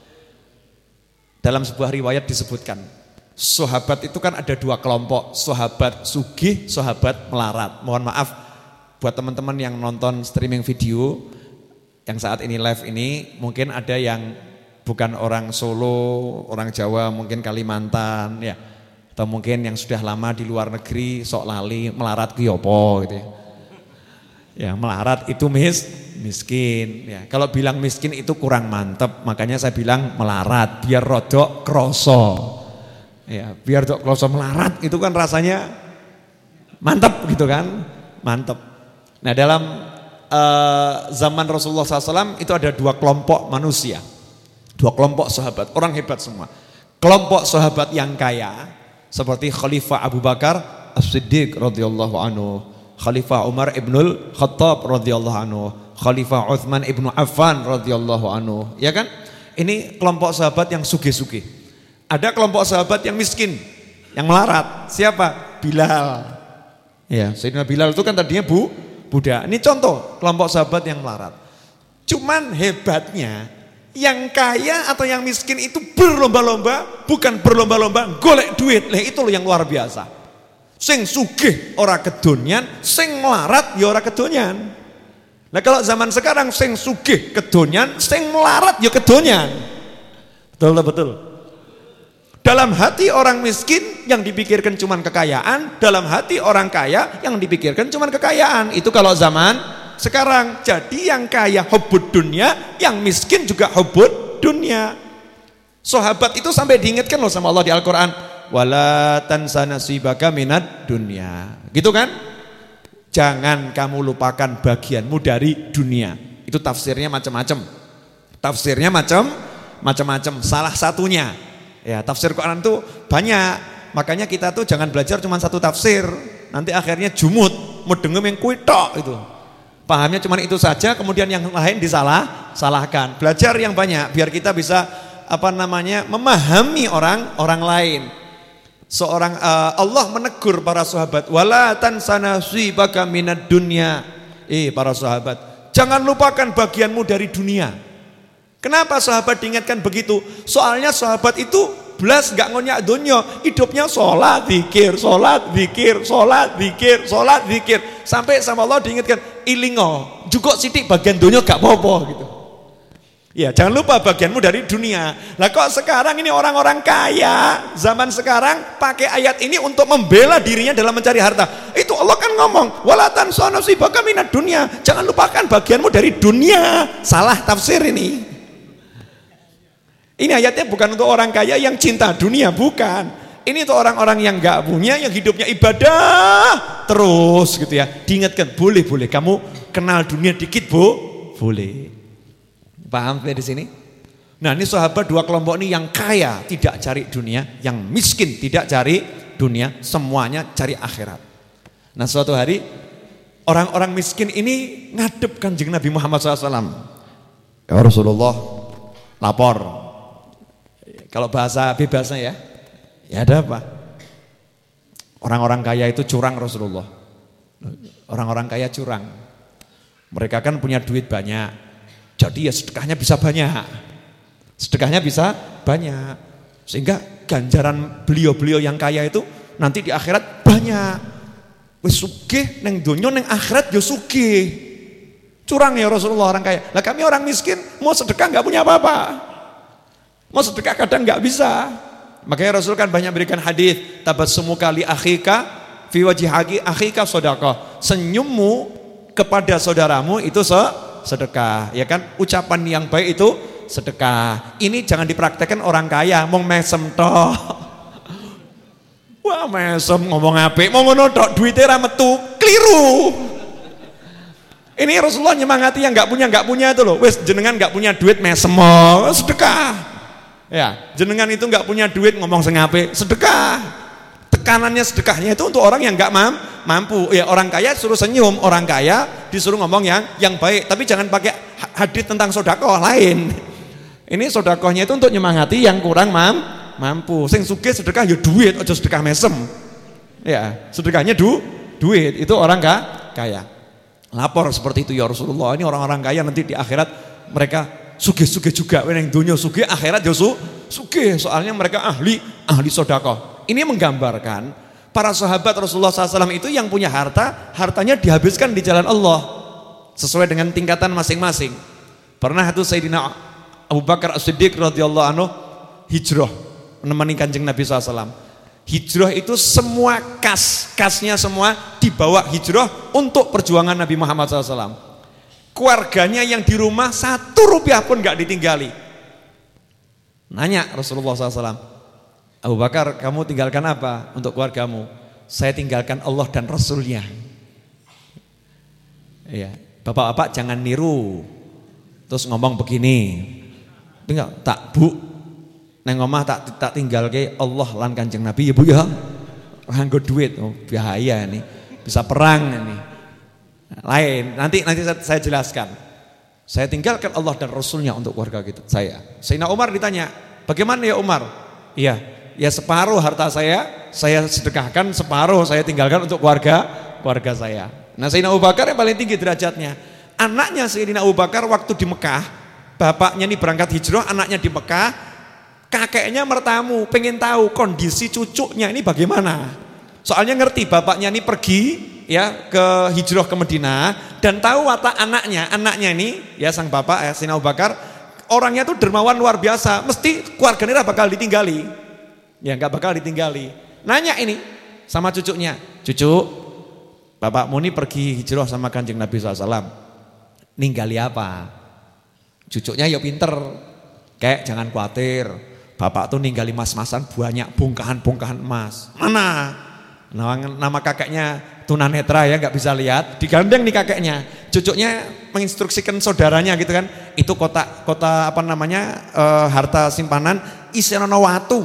Dalam sebuah riwayat disebutkan, sahabat itu kan ada dua kelompok, sahabat sugih, sahabat melarat. Mohon maaf buat teman-teman yang nonton streaming video yang saat ini live ini, mungkin ada yang bukan orang Solo, orang Jawa, mungkin Kalimantan, ya, atau mungkin yang sudah lama di luar negeri, sok lali melarat ki opo gitu ya. Ya, melarat itu miskin ya. Kalau bilang miskin itu kurang mantep, makanya saya bilang melarat biar rodok kroso. Ya, biar rodok kroso melarat itu kan rasanya mantep gitu kan? Mantep. Nah, dalam zaman Rasulullah SAW itu ada dua kelompok manusia, dua kelompok sahabat, orang hebat semua. Kelompok sahabat yang kaya seperti Khalifah Abu Bakar As-Siddiq radhiyallahu anhu, Khalifah Umar ibnul Khattab radhiyallahu anhu, Khalifah Uthman ibnu Affan radhiyallahu anhu, ya kan? Ini kelompok sahabat yang sugih-sugih. Ada kelompok sahabat yang miskin, yang melarat. Siapa? Bilal. Ya, Sayyidina Bilal itu kan tadinya budak. Ini contoh kelompok sahabat yang melarat. Cuman hebatnya yang kaya atau yang miskin itu berlomba-lomba, bukan berlomba-lomba golek duit. Lah itu loh yang luar biasa. Sing sugih ora kedonyan, sing melarat ya ora kedonyan. Nah kalau zaman sekarang sing sugih kedonyan, sing melarat ya kedonyan. Betul. Dalam hati orang miskin yang dipikirkan cuman kekayaan, dalam hati orang kaya yang dipikirkan cuman kekayaan. Itu kalau zaman sekarang. Jadi yang kaya hubbud dunya, yang miskin juga hubbud dunya. Sahabat itu sampai diingatkan loh sama Allah di Al-Qur'an, wala tansa nasibaka minad dunya. Gitu kan? Jangan kamu lupakan bagianmu dari dunia. Itu tafsirnya macam-macam. Tafsirnya macam-macam. Salah satunya, ya tafsir Quran itu banyak. Makanya kita tuh jangan belajar cuma satu tafsir. Nanti akhirnya jumud, mudengem yang kuitok itu. Pahamnya cuma itu saja, kemudian yang lain salahkan. Belajar yang banyak biar kita bisa memahami orang lain. Seorang Allah menegur para sahabat, wala tansa nasibaka minad dunya. Para sahabat, jangan lupakan bagianmu dari dunia. Kenapa sahabat diingatkan begitu? Soalnya sahabat itu belas gak ngonyak dunia, hidupnya sholat, zikir, sampai sama Allah diingatkan, ilingo, juga sidik bagian dunia gak apa-apa gitu. Ya, jangan lupa bagianmu dari dunia. Lah kok sekarang ini orang-orang kaya zaman sekarang pakai ayat ini untuk membela dirinya dalam mencari harta. Itu Allah kan ngomong, wala tansa nasibaka minad dunya. Jangan lupakan bagianmu dari dunia. Salah tafsir ini. Ini ayatnya bukan untuk orang kaya yang cinta dunia, bukan. Ini untuk orang-orang yang enggak punya, yang hidupnya ibadah terus gitu ya. Diingatkan, boleh kamu kenal dunia dikit, boleh. Paham di sini? Nah, ini sahabat dua kelompok ini, yang kaya tidak cari dunia, yang miskin tidak cari dunia, semuanya cari akhirat. Nah, suatu hari orang-orang miskin ini ngadep Kanjeng Nabi Muhammad SAW. Ya Rasulullah, lapor. Kalau bahasa bebasnya ya ada apa? Orang-orang kaya itu curang Rasulullah. Orang-orang kaya curang. Mereka kan punya duit banyak. Jadi ya sedekahnya bisa banyak. Sehingga ganjaran beliau-beliau yang kaya itu nanti di akhirat banyak. Wis sugih neng donya neng akhirat yo sugih. Curang ya Rasulullah orang kaya. Lah kami orang miskin mau sedekah enggak punya apa-apa. Mau sedekah kadang enggak bisa. Makanya Rasul kan banyak berikan hadis, tabassumuka li akhika fi wajhi akhika shadaqah. Senyummu kepada saudaramu itu sedekah, ya kan? Ucapan yang baik itu sedekah. Ini jangan dipraktekkan orang kaya, mong mesem toh. Wah, mesem ngomong apik, mau ngono tok duite ra metu, keliru. Ini Rasulullah nyemangati yang enggak punya itu loh. Wis jenengan enggak punya duit mesem sedekah. Ya, jenengan itu enggak punya duit ngomong sing apik, sedekah. Tekanannya sedekahnya itu untuk orang yang enggak mampu. Ya, orang kaya suruh senyum, orang kaya disuruh ngomong yang baik, tapi jangan pakai hadis tentang sedekah lain. Ini sedekahnya itu untuk nyemangati yang kurang mampu. Sing sugih sedekah ya duit, aja sedekah mesem. Ya, sedekahnya duit, itu orang kaya. Lapor seperti itu ya Rasulullah. Ini orang-orang kaya nanti di akhirat mereka sugih-sugih juga, yang dunia sugih, akhirat ya sugih. Soalnya mereka ahli sedekah. Ini menggambarkan para sahabat Rasulullah SAW itu yang punya hartanya dihabiskan di jalan Allah sesuai dengan tingkatan masing-masing. Pernah itu Sayyidina Abu Bakar As-Siddiq radhiyallahu anhu hijrah menemani Kanjeng Nabi SAW. Hijrah itu semua kasnya semua dibawa hijrah untuk perjuangan Nabi Muhammad SAW. Keluarganya yang di rumah 1 rupiah pun gak ditinggali. Nanya Rasulullah SAW, Abu Bakar, kamu tinggalkan apa untuk keluargamu? Saya tinggalkan Allah dan Rasulnya. Ya, Bapak-bapak jangan niru. Terus ngomong begini. Tinggal tak Bu, neng omah tak tinggal ke Allah lan Kanjeng Nabi ya Bu ya. Nganggo duit, oh, bahaya nih. Bisa perang ini. Lain, nanti saya jelaskan. Saya tinggalkan Allah dan Rasulnya untuk keluarga kita. Sayyidina Umar ditanya, bagaimana ya Umar? Iya, ya separuh harta saya sedekahkan, separuh saya tinggalkan untuk keluarga saya. Nah Sayyidina Abu Bakar yang paling tinggi derajatnya. Anaknya Sayyidina Abu Bakar waktu di Mekah, bapaknya ini berangkat hijrah, anaknya di Mekah, kakeknya mertamu, pengen tahu kondisi cucunya ini bagaimana. Soalnya ngerti bapaknya ini pergi ya ke hijrah ke Madinah dan tahu watak anaknya ini ya sang bapak Sayyidina Abu Bakar orangnya tuh dermawan luar biasa, mesti keluarganya bakal ditinggali. Ya enggak bakal ditinggali. Nanya ini sama cucunya, cucu, bapakmu ini pergi hijrah sama Kanjeng Nabi SAW. Ninggali apa? Cucunya ya pinter. Kayak jangan khawatir. Bapak tuh ninggali emas-emasan banyak, bongkahan-bongkahan emas. Mana? Nama kakeknya tunanetra ya, nggak bisa lihat. Digandeng nih kakeknya. Cucunya menginstruksikan saudaranya gitu kan. Itu kota apa namanya harta simpanan isenono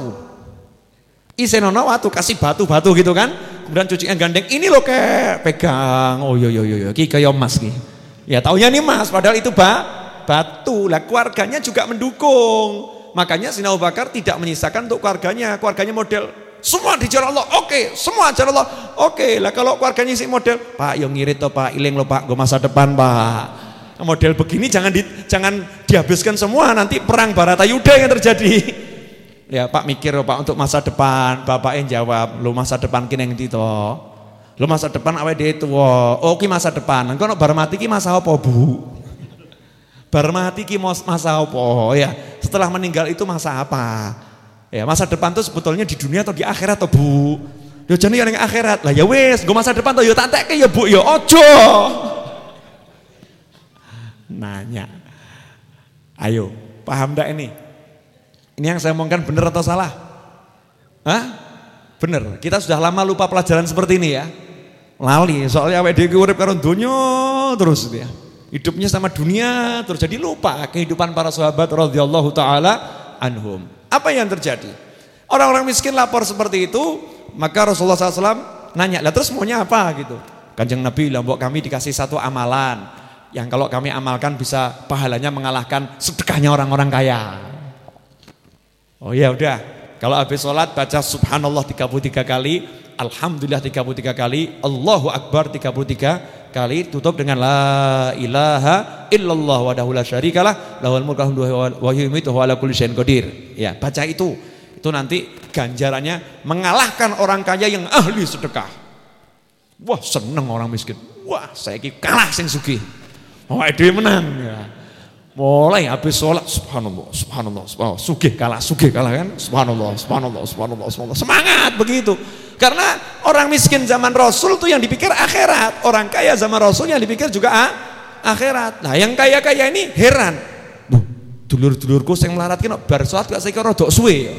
watu kasih batu-batu gitu kan. Kemudian cucunya gandeng. Ini loh kayak pegang. Oh yo ki kayak emas ki. Ya taunya nih emas, padahal itu batu. Lah keluarganya juga mendukung. Makanya Sayyidina Abu Bakar tidak menyisakan untuk keluarganya. Keluarganya model semua di jalan Allah. Oke, semua jalan Allah. Oke, lah kalau keluarganya sih model, Pak, yo ngirit toh Pak, iling lo Pak, gue masa depan Pak. Model begini jangan dihabiskan semua, nanti perang Baratayuda yang terjadi. Ya Pak mikir Pak untuk masa depan. Bapak yang jawab, lo masa depan kini yang itu. Lo masa depan awake dhewe tuwa. Oh ki masa depan. Engko nek bar mati ki masa apa, Bu? Bar mati ki masa apa? Ya, setelah meninggal itu masa apa? Ya, masa depan itu sebetulnya di dunia atau di akhirat toh, Bu? Ya jane ning akhirat. Lah ya wis, nggo masa depan toh ya tak tekke ya, Bu, ya ojo. Nanya. Ayo, paham ndak ini? Ini yang saya omongkan benar atau salah? Hah? Benar. Kita sudah lama lupa pelajaran seperti ini ya. Lali, soalnya awake dhewe urip karo donya terus dia. Hidupnya sama dunia terus jadi lupa kehidupan para sahabat radhiyallahu taala anhum. Apa yang terjadi? Orang-orang miskin lapor seperti itu, maka Rasulullah SAW nanya, "Lah terus maunya apa?" gitu. Kanjeng Nabi bilang, "Mbok kami dikasih satu amalan yang kalau kami amalkan bisa pahalanya mengalahkan sedekahnya orang-orang kaya." Oh ya udah, kalau habis sholat baca subhanallah 33 kali, alhamdulillah 33 kali, Allahu Akbar 33 kali, tutup dengan la ilaha illallah wahdahu la syarikalah lahul mulku wa yumiitu wa ala kulli syai'in qadir. Ya, baca itu nanti ganjarannya mengalahkan orang kaya yang ahli sedekah. Wah, seneng orang miskin. Wah, saya ki kalah sing sugih. Oh, dhewe menang ya. Mulai habis sholat subhanallah, sugih kalah kan, subhanallah, semangat begitu. Karena orang miskin zaman Rasul tuh yang dipikir akhirat, orang kaya zaman Rasul yang dipikir juga akhirat. Nah yang kaya-kaya ini heran, dulur-dulurku yang melarat kena bar sholat gak saya kira rodok suwe ya.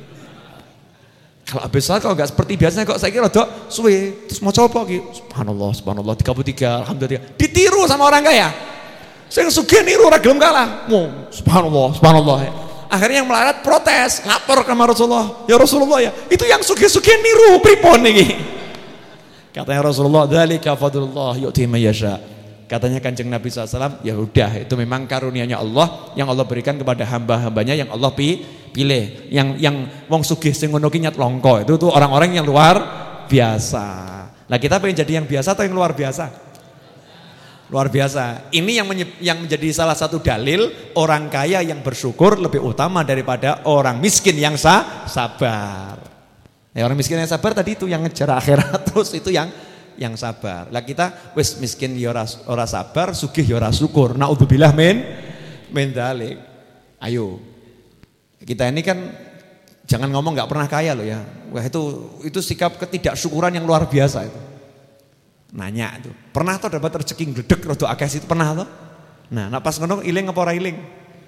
Kalau habis sholat kalau gak seperti biasanya kok saya kira rodok suwe. Terus mau coba gitu, subhanallah 33, alhamdulillah, ditiru sama orang kaya. Saya sugih niru ora gelem kalah. Subhanallah. Akhirnya yang melarat protes, lapor ke Rasulullah. Ya Rasulullah ya, itu yang sugih-sugih niru pripun iki. Katanya Rasulullah, "Dzalika fadlullah yu'ti may yasha." Katanya Kanjeng Nabi SAW, ya udah itu memang karunia-Nya Allah yang Allah berikan kepada hamba-hambanya yang Allah pilih. Yang wong sugih sing ngono ki nyat longko, itu tuh orang-orang yang luar biasa. Nah, kita pengen jadi yang biasa atau yang luar biasa? Luar biasa. Ini yang menjadi salah satu dalil orang kaya yang bersyukur lebih utama daripada orang miskin yang sabar. Ya, orang miskin yang sabar tadi itu yang ngejar akhirat, terus itu yang sabar. Lah kita wis miskin ya ora sabar, sugih ya ora syukur. Naudzubillah min dzalik. Ayo. Kita ini kan jangan ngomong enggak pernah kaya loh ya. Wah itu sikap ketidaksyukuran yang luar biasa itu. Nanya itu, pernah tuh dapat rezeki gledek rada akeh itu pernah tuh? Nah, pas ngono iling apa ora iling?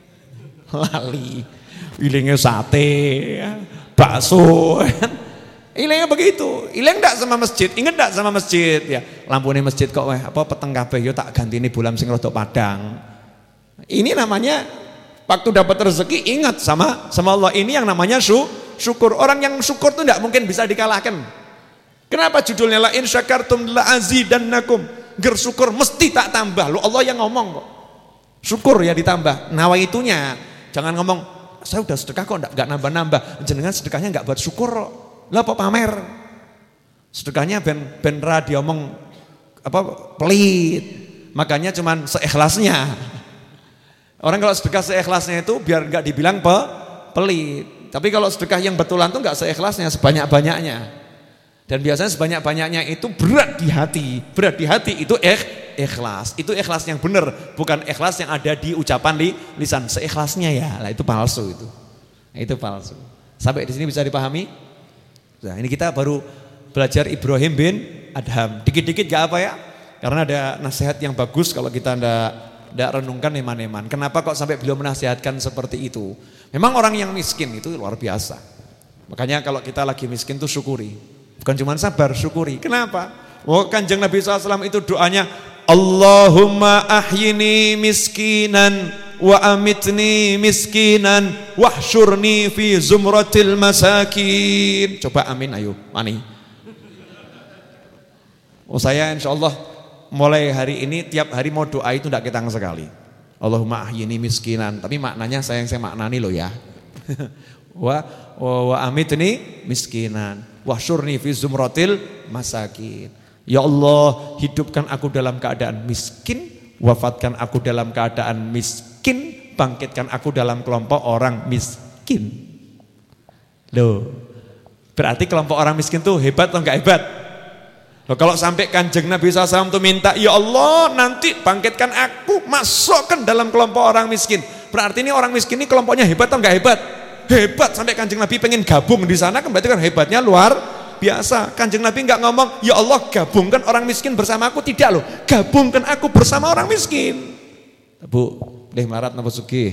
Lali. Ilingnya sate, bakso. Ilangnya begitu. Ilang ndak sama masjid, inget ndak sama masjid ya. Lampune masjid kok apa peteng kabeh yo tak gantine bolam sing rada padang. Ini namanya waktu dapat rezeki ingat sama Allah. Ini yang namanya syukur. Orang yang syukur tuh ndak mungkin bisa dikalahkan. Kenapa judulnya la in syakartum la azidannakum? Bersyukur mesti tak tambah. Loh Allah yang ngomong kok. Syukur ya ditambah. Nawaitunya jangan ngomong saya udah sedekah kok enggak nambah-nambah. Jenengan sedekahnya enggak buat syukur kok. Lah apa pamer? Sedekahnya ben ra diomong apa pelit. Makanya cuman seikhlasnya. Orang kalau sedekah seikhlasnya itu biar enggak dibilang pelit. Tapi kalau sedekah yang betulan tuh enggak seikhlasnya, sebanyak-banyaknya. Dan biasanya sebanyak-banyaknya itu berat di hati. Berat di hati itu ikhlas. Itu ikhlas yang benar, bukan ikhlas yang ada di ucapan lisan. Seikhlasnya ya, lah itu palsu itu. Itu palsu. Sampai di sini bisa dipahami? Nah, ini kita baru belajar Ibrahim bin Adham. Dikit-dikit gak apa ya? Karena ada nasihat yang bagus kalau kita ndak renungkan eman-eman. Kenapa kok sampai beliau menasihatkan seperti itu? Memang orang yang miskin itu luar biasa. Makanya kalau kita lagi miskin tuh syukuri. Bukan cuma sabar, syukuri. Kenapa? Kanjeng Nabi SAW itu doanya Allahumma ahyini miskinan wa amitni miskinan wahsyurni fi zumratil masakin. Coba amin ayo, mani. Saya insyaallah mulai hari ini tiap hari mau doa itu tidak ketang sekali. Allahumma ahyini miskinan, tapi maknanya saya maknani loh ya. wa amitni miskinan wahsyurni fi zumratil masakin. Ya Allah, hidupkan aku dalam keadaan miskin, wafatkan aku dalam keadaan miskin, bangkitkan aku dalam kelompok orang miskin. Loh, berarti kelompok orang miskin tuh hebat atau enggak hebat? Loh, kalau sampai Kanjeng Nabi SAW tuh minta, ya Allah nanti bangkitkan aku, masukkan dalam kelompok orang miskin. Berarti ini orang miskin ini kelompoknya hebat atau enggak hebat? Hebat, sampai Kanjeng Nabi pengen gabung di sana kan berarti kan hebatnya luar biasa. Kanjeng Nabi enggak ngomong, ya Allah gabungkan orang miskin bersama aku, tidak loh. Gabungkan aku bersama orang miskin. Bu, deh marat napa sugih?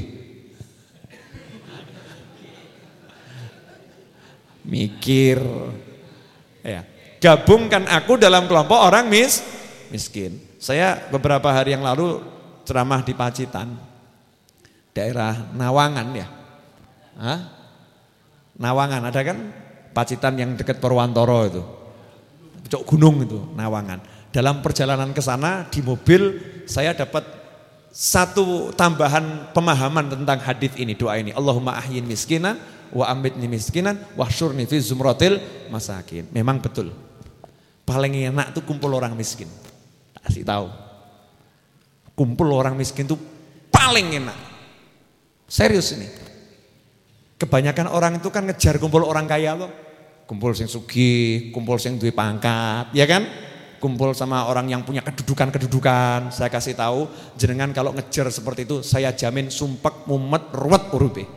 Mikir. Ya, gabungkan aku dalam kelompok orang miskin. Saya beberapa hari yang lalu ceramah di Pacitan. Daerah Nawangan ya. Hah? Nawangan ada kan? Pacitan yang dekat Purwantoro itu. Pucuk gunung itu, Nawangan. Dalam perjalanan ke sana di mobil saya dapat satu tambahan pemahaman tentang hadis ini, doa ini. Allahumma ahyin miskinan wa amitni miskinan wahsyurni fi zumratil masakin. Memang betul. Paling enak tuh kumpul orang miskin. Kasih tahu. Kumpul orang miskin tuh paling enak. Serius ini. Kebanyakan orang itu kan ngejar kumpul orang kaya loh. Kumpul sing sugih, kumpul sing duwe pangkat, ya kan? Kumpul sama orang yang punya kedudukan. Saya kasih tahu, jenengan kalau ngejar seperti itu, saya jamin sumpek, mumet, ruwet urupe.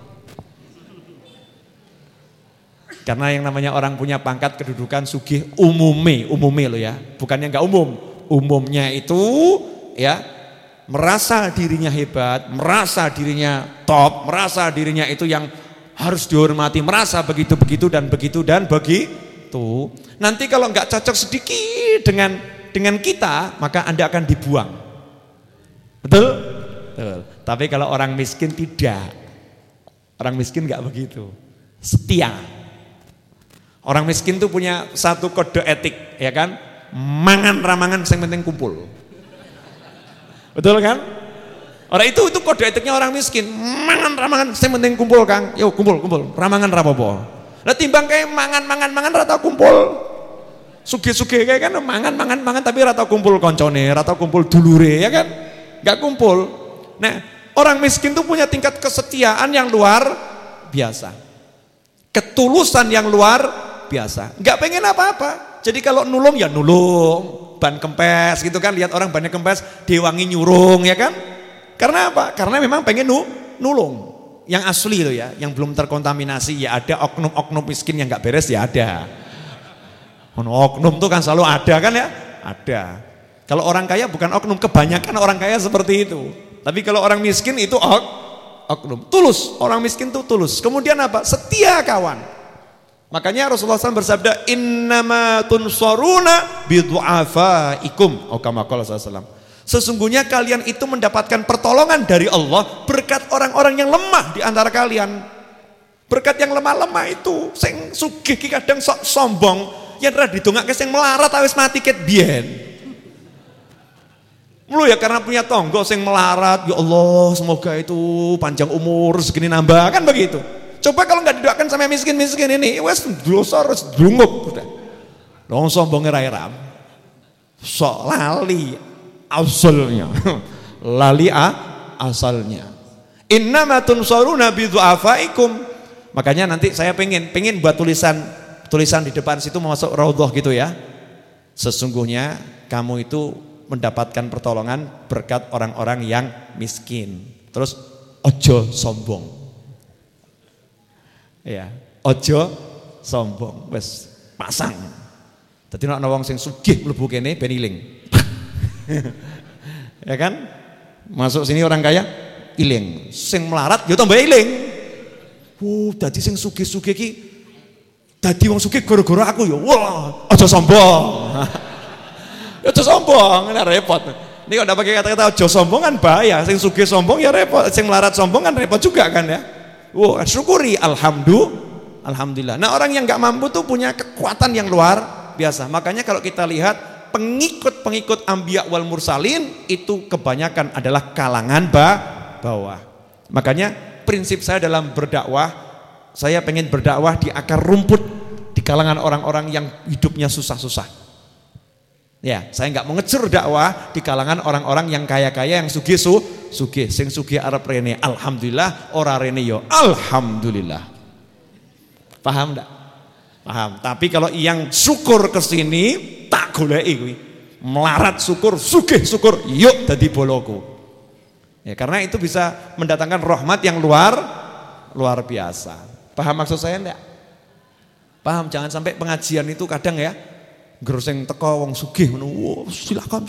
Karena yang namanya orang punya pangkat, kedudukan, sugih, umume loh ya. Bukannya enggak umum. Umumnya itu ya merasa dirinya hebat, merasa dirinya top, merasa dirinya itu yang harus dihormati, merasa begitu dan begitu. Nanti kalau enggak cocok sedikit dengan kita, maka Anda akan dibuang. Betul? Betul. Tapi kalau orang miskin tidak. Orang miskin enggak begitu. Setia. Orang miskin tuh punya satu kode etik, ya kan? Mangan ramangan yang penting kumpul. Betul kan? Orang itu kode etiknya orang miskin. Mangan ramangan yang penting kumpul, Kang. Yo kumpul. Ramangan rapopo. Lah timbang kayak mangan rata kumpul. Sugih-sugih kayak kan mangan tapi rata kumpul koncone, rata kumpul dulure, ya kan? Enggak kumpul. Nah, orang miskin tuh punya tingkat kesetiaan yang luar biasa. Ketulusan yang luar biasa. Enggak pengen apa-apa. Jadi kalau nulung ya nulung. Ban kempes gitu kan, lihat orang bannya kempes diwangi nyurung, ya kan? Karena apa? Karena memang pengen nulung. Yang asli loh ya, yang belum terkontaminasi ya ada oknum-oknum miskin yang gak beres ya ada. Oknum tuh kan selalu ada kan ya? Ada. Kalau orang kaya bukan oknum, kebanyakan orang kaya seperti itu. Tapi kalau orang miskin itu oknum. Tulus, orang miskin tuh tulus. Kemudian apa? Setia kawan. Makanya Rasulullah SAW bersabda, innama tunsaruna bidu'afaikum. Kama qala sallallahu. Sesungguhnya kalian itu mendapatkan pertolongan dari Allah berkat orang-orang yang lemah di antara kalian. Berkat yang lemah-lemah itu, sing sugih ki kadang sok sombong, yen ra didongake sing melarat wis mati ket biyen. Mulu ya karena punya tonggo sing melarat, ya Allah semoga itu panjang umur segini nambah, kan begitu. Coba kalau nggak didoakan sama miskin-miskin ini, wes dosa harus drungup udah. Dong sombong ngerai-ram. Sok lali asalnya. Lali asalnya. Innama tunsaruna bidu'afaikum. Makanya nanti saya pengen buat tulisan di depan situ masuk raudhah gitu ya. Sesungguhnya kamu itu mendapatkan pertolongan berkat orang-orang yang miskin. Terus ojo sombong. Ya, ojo sombong, wes pasang. Dadi nek ana wong sing sugih mlebu kene ben iling. Ya kan? Masuk sini orang kaya iling, sing melarat ya tambah iling. Dadi sing sugih-sugih iki dadi wong sugih gara-gara aku ya. Wah, ojo sombong. Ojo sombong, ini repot. Ini kalau udah pakai kata-kata ojo sombong kan bahaya. Sing sugih sombong ya repot, sing melarat sombong kan repot juga kan ya. Syukuri alhamdulillah. Nah, orang yang nggak mampu tuh punya kekuatan yang luar biasa. Makanya kalau kita lihat pengikut anbiya wal mursalin itu kebanyakan adalah kalangan bawah. Makanya prinsip saya dalam berdakwah, saya pengen berdakwah di akar rumput, di kalangan orang-orang yang hidupnya susah-susah. Ya, saya nggak mau ngecer dakwah di kalangan orang-orang yang kaya-kaya, yang sugih, sing sugih arep rene alhamdulillah, ora rene yo alhamdulillah. Paham enggak? Paham. Tapi kalau yang syukur ke sini tak goleki kuwi. Melarat syukur, sugih syukur, yuk dadi boloku. Ya, karena itu bisa mendatangkan rahmat yang luar biasa. Paham maksud saya enggak? Paham, jangan sampai pengajian itu kadang ya geruseng teko wong sugih ngono, silakan.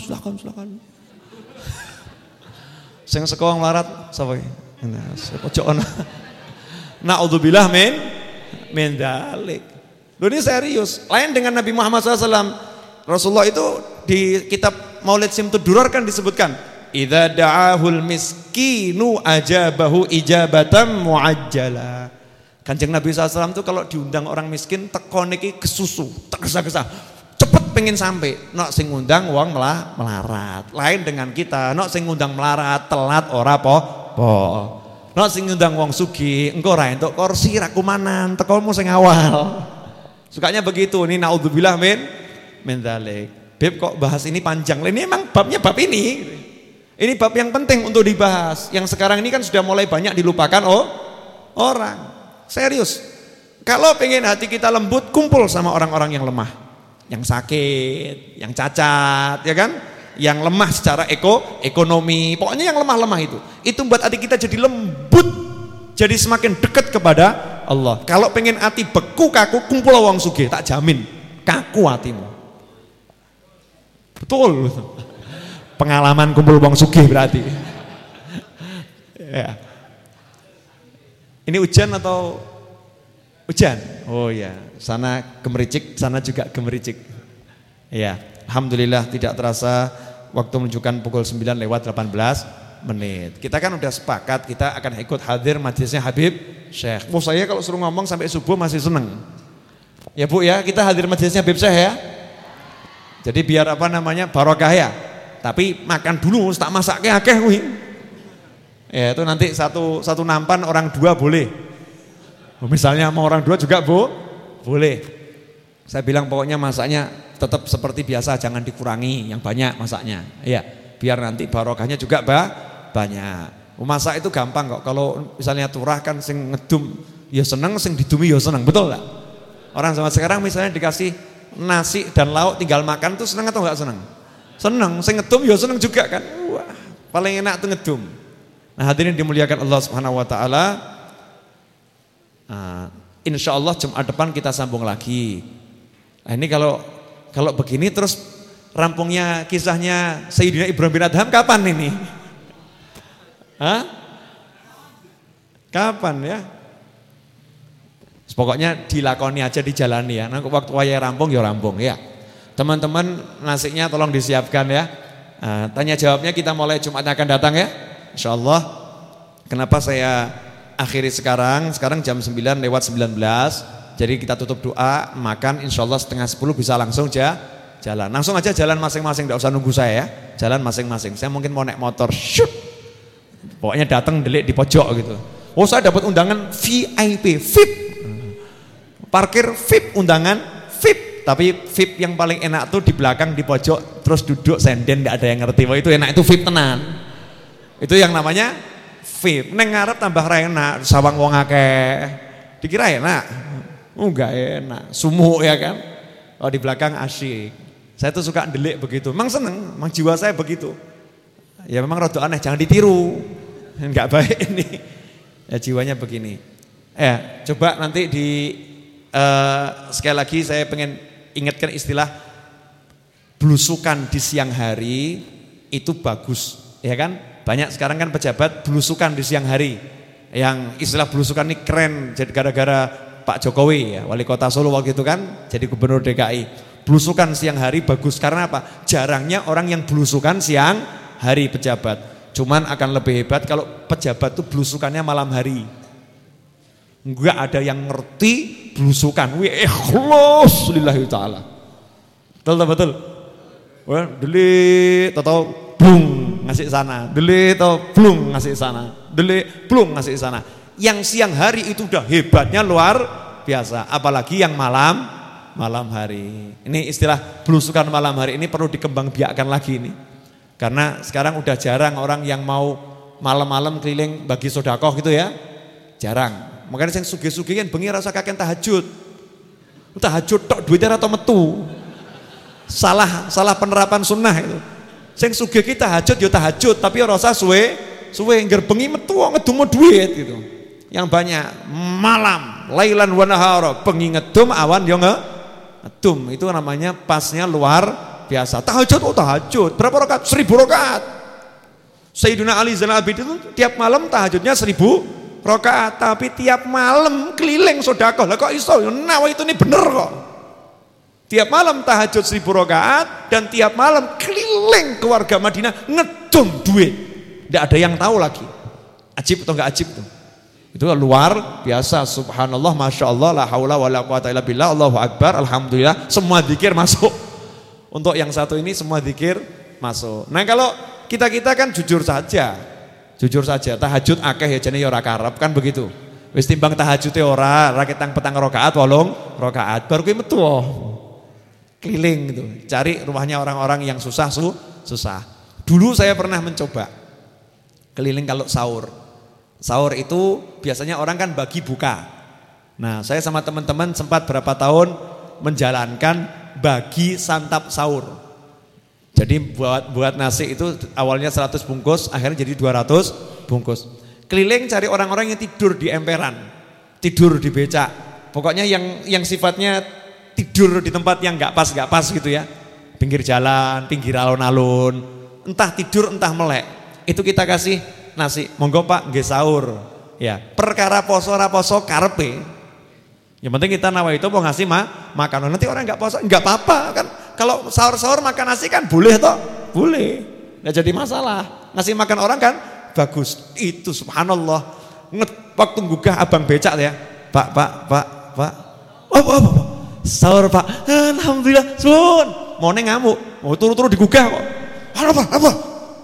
Sing saka wong melarat sapa iki? Nah, ojo ono. Naudzubillah min dzalik. Lho ini serius. Lain dengan Nabi Muhammad SAW. Rasulullah itu di kitab Maulid Simtud Durar kan disebutkan, idza da'ahul miskinu ajabahu ijabatan muajjala. Kanjeng Nabi SAW itu kalau diundang orang miskin teko niki kesusu, tergesa-gesa. Cepet pengen sampai, nok sing ngundang wong melarat. Lain dengan kita, nok sing ngundang melarat telat ora po. Nok sing ngundang wong sugih, engko ora entuk kursi ra kumanan, tekomu sing awal. Sukanya begitu. Ini naudzubillah min dzalik. Beb kok bahas ini panjang. Ini emang babnya bab ini. Ini bab yang penting untuk dibahas. Yang sekarang ini kan sudah mulai banyak dilupakan orang. Serius. Kalau pengen hati kita lembut, kumpul sama orang-orang yang lemah, yang sakit, yang cacat, ya kan? Yang lemah secara ekonomi, pokoknya yang lemah-lemah itu membuat hati kita jadi lembut, jadi semakin dekat kepada Allah. Kalau pengen hati beku kaku, kumpul wong sugih, tak jamin kaku hatimu. Betul, pengalaman kumpul wong sugih berarti. Ya. Ini hujan atau hujan? Oh ya, sana gemericik, sana juga gemericik. Ya, alhamdulillah tidak terasa waktu menunjukkan pukul 9:18. Kita kan udah sepakat kita akan ikut hadir majelisnya Habib Syekh. Saya kalau suruh ngomong sampai subuh masih seneng. Ya Bu ya, kita hadir majelisnya Habib Syekh ya. Jadi biar barokah ya. Tapi makan dulu, tak masak akeh kuwi. Ya itu nanti satu nampan orang dua boleh. Misalnya mau orang dua juga boleh. Saya bilang pokoknya masaknya tetap seperti biasa, jangan dikurangi yang banyak masaknya. Ya, biar nanti barokahnya juga banyak. Masak itu gampang kok. Kalau misalnya turah kan sing ngedum ya seneng, sing didumi ya seneng, betul enggak? Orang zaman sekarang misalnya dikasih nasi dan lauk tinggal makan tuh seneng atau enggak seneng? Seneng, sing ngedum ya seneng juga kan. Wah, paling enak tuh ngedum. Nah, hadirin dimuliakan Allah Subhanahu wa taala. Insyaallah Jumat depan kita sambung lagi. Nah, ini kalau begini terus rampungnya kisahnya Sayyidina Ibrahim bin Adham kapan ini? Hah? Kapan ya? Pokoknya dilakoni aja, dijalani ya. Nah, waktu wayah rampung ya rampung ya. Teman-teman nasinya tolong disiapkan ya. Tanya jawabnya kita mulai Jumat yang akan datang ya. Insyaallah. Kenapa saya akhiri sekarang? Sekarang jam 9:19. Jadi kita tutup doa, makan, insyaallah 9:30 bisa langsung jalan. Langsung aja jalan masing-masing, enggak usah nunggu saya ya. Jalan masing-masing. Saya mungkin mau naik motor, shoot. Pokoknya datang delik di pojok gitu. Oh, saya dapat undangan VIP, VIP. Parkir VIP, undangan VIP. Tapi VIP yang paling enak tuh di belakang di pojok, terus duduk senden, enggak ada yang ngerti. Wah, itu enak, itu VIP tenan. Itu yang namanya VIP. Neng ngarep tambah ra enak, sawang wong akeh. Dikira enak. Enggak enak, sumuk ya kan. Oh, di belakang asyik. Saya tuh suka ndelik begitu. Memang seneng, memang jiwa saya begitu. Ya memang rada aneh, jangan ditiru. Enggak baik ini. Ya jiwanya begini. Coba nanti sekali lagi saya pengen ingatkan istilah belusukan di siang hari itu bagus, ya kan? Banyak sekarang kan pejabat belusukan di siang hari. Yang istilah belusukan ini keren, jadi gara-gara Pak Jokowi ya, wali kota Solo waktu itu kan jadi gubernur DKI. Belusukan siang hari bagus karena apa? Jarangnya orang yang belusukan siang hari pejabat. Cuman akan lebih hebat kalau pejabat itu belusukannya malam hari. Enggak ada yang ngerti belusukan. Wih, ikhlas lillahi ta'ala. Betul. Wah, delik atau blung ngasih sana. Delik atau blung ngasih sana. Delik blung ngasih sana. Yang siang hari itu udah hebatnya luar biasa, apalagi yang malam hari. Ini istilah belusukan malam hari ini perlu dikembangbiakkan lagi ini. Karena sekarang udah jarang orang yang mau malam-malam keliling bagi sedekah gitu ya. Jarang. Makanya yang sugih-sugih kan bengi rasa kakek tahajud. Tahajud tok duitnya atau metu. Salah penerapan sunnah itu. Yang sugih kita tahajud ya tahajud, tapi ora usah suwe ngger bengi metu ngedum duit gitu. Yang banyak malam, lailan wa nahara, bengi ngedum awan yo ngedum. Itu namanya pasnya luar biasa. Tahajud. Berapa rakaat? 1000 rakaat. Sayyidina Ali Zainal Abidin itu tiap malam tahajudnya 1000 rakaat, tapi tiap malam keliling sedekah. Lah kok iso? Nawa itu ini bener kok. Tiap malam tahajud 1000 rakaat dan tiap malam keliling keluarga Madinah ngedum duit. Tidak ada yang tahu lagi. Ajib atau enggak ajib tuh? Itu luar biasa, subhanallah, masya Allah, la haula wa la quwata illa billah, Allahu akbar, alhamdulillah, semua zikir masuk. Untuk yang satu ini semua zikir masuk. Nah kalau kita kan jujur saja, tahajud akeh ya jane ya ora karep kan begitu. Wis timbang tahajute ora raketang petang rakaat 8 rakaat baru kuwi metu. Keliling gitu, cari rumahnya orang-orang yang susah. Dulu saya pernah mencoba keliling kalau sahur. Sahur itu biasanya orang kan bagi buka. Nah, saya sama teman-teman sempat berapa tahun menjalankan bagi santap sahur. Jadi buat nasi itu awalnya 100 bungkus, akhirnya jadi 200 bungkus. Keliling cari orang-orang yang tidur di emperan, tidur di becak. Pokoknya yang sifatnya tidur di tempat yang enggak pas gitu ya. Pinggir jalan, pinggir alun-alun, entah tidur entah melek. Itu kita kasih nasi, monggo Pak nggih sahur. Ya, perkara poso ora poso karepe. Yang penting kita nawa itu mau ngasih makanan. Nanti orang enggak poso enggak apa-apa kan. Kalau sahur-sahur makan nasi kan boleh toh? Boleh. Enggak jadi masalah. Ngasih makan orang kan bagus. Itu subhanallah. Waktu gugah abang becak ya. Pak. Apa? Sahur Pak. Alhamdulillah. Sun. Mau ngamuk. Mau turu-turu digugah kok. Apa?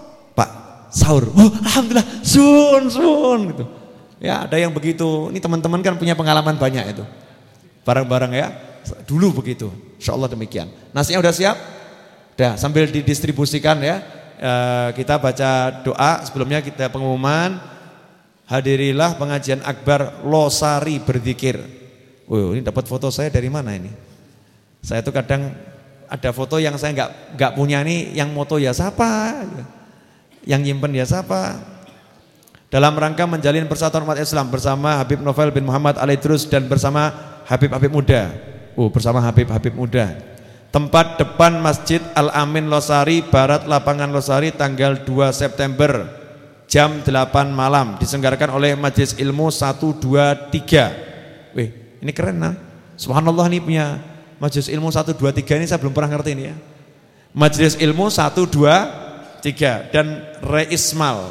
Sahur, alhamdulillah, sun gitu. Ya ada yang begitu. Ini teman-teman kan punya pengalaman banyak itu. Barang-barang ya, dulu begitu. Insyaallah demikian. Nasinya udah siap? Udah, sambil didistribusikan ya. Kita baca doa sebelumnya kita pengumuman. Hadirilah pengajian akbar Losari berzikir. Ini dapat foto saya dari mana ini? Saya tuh kadang ada foto yang saya nggak punya nih, yang moto ya siapa? Yang nyimpen ya siapa? Dalam rangka menjalin persatuan umat Islam bersama Habib Novel bin Muhammad Al Idrus dan bersama Habib Muda. Bersama Habib Muda. Tempat depan Masjid Al Amin Losari, Barat Lapangan Losari, tanggal 2 September jam 8 malam, diselenggarakan oleh Majelis Ilmu 123. Ini keren nah. Subhanallah, ini punya Majelis Ilmu 1, 2, 3 ini saya belum pernah ngerti ini ya. Majelis Ilmu 1, 2, 3 dan Reismal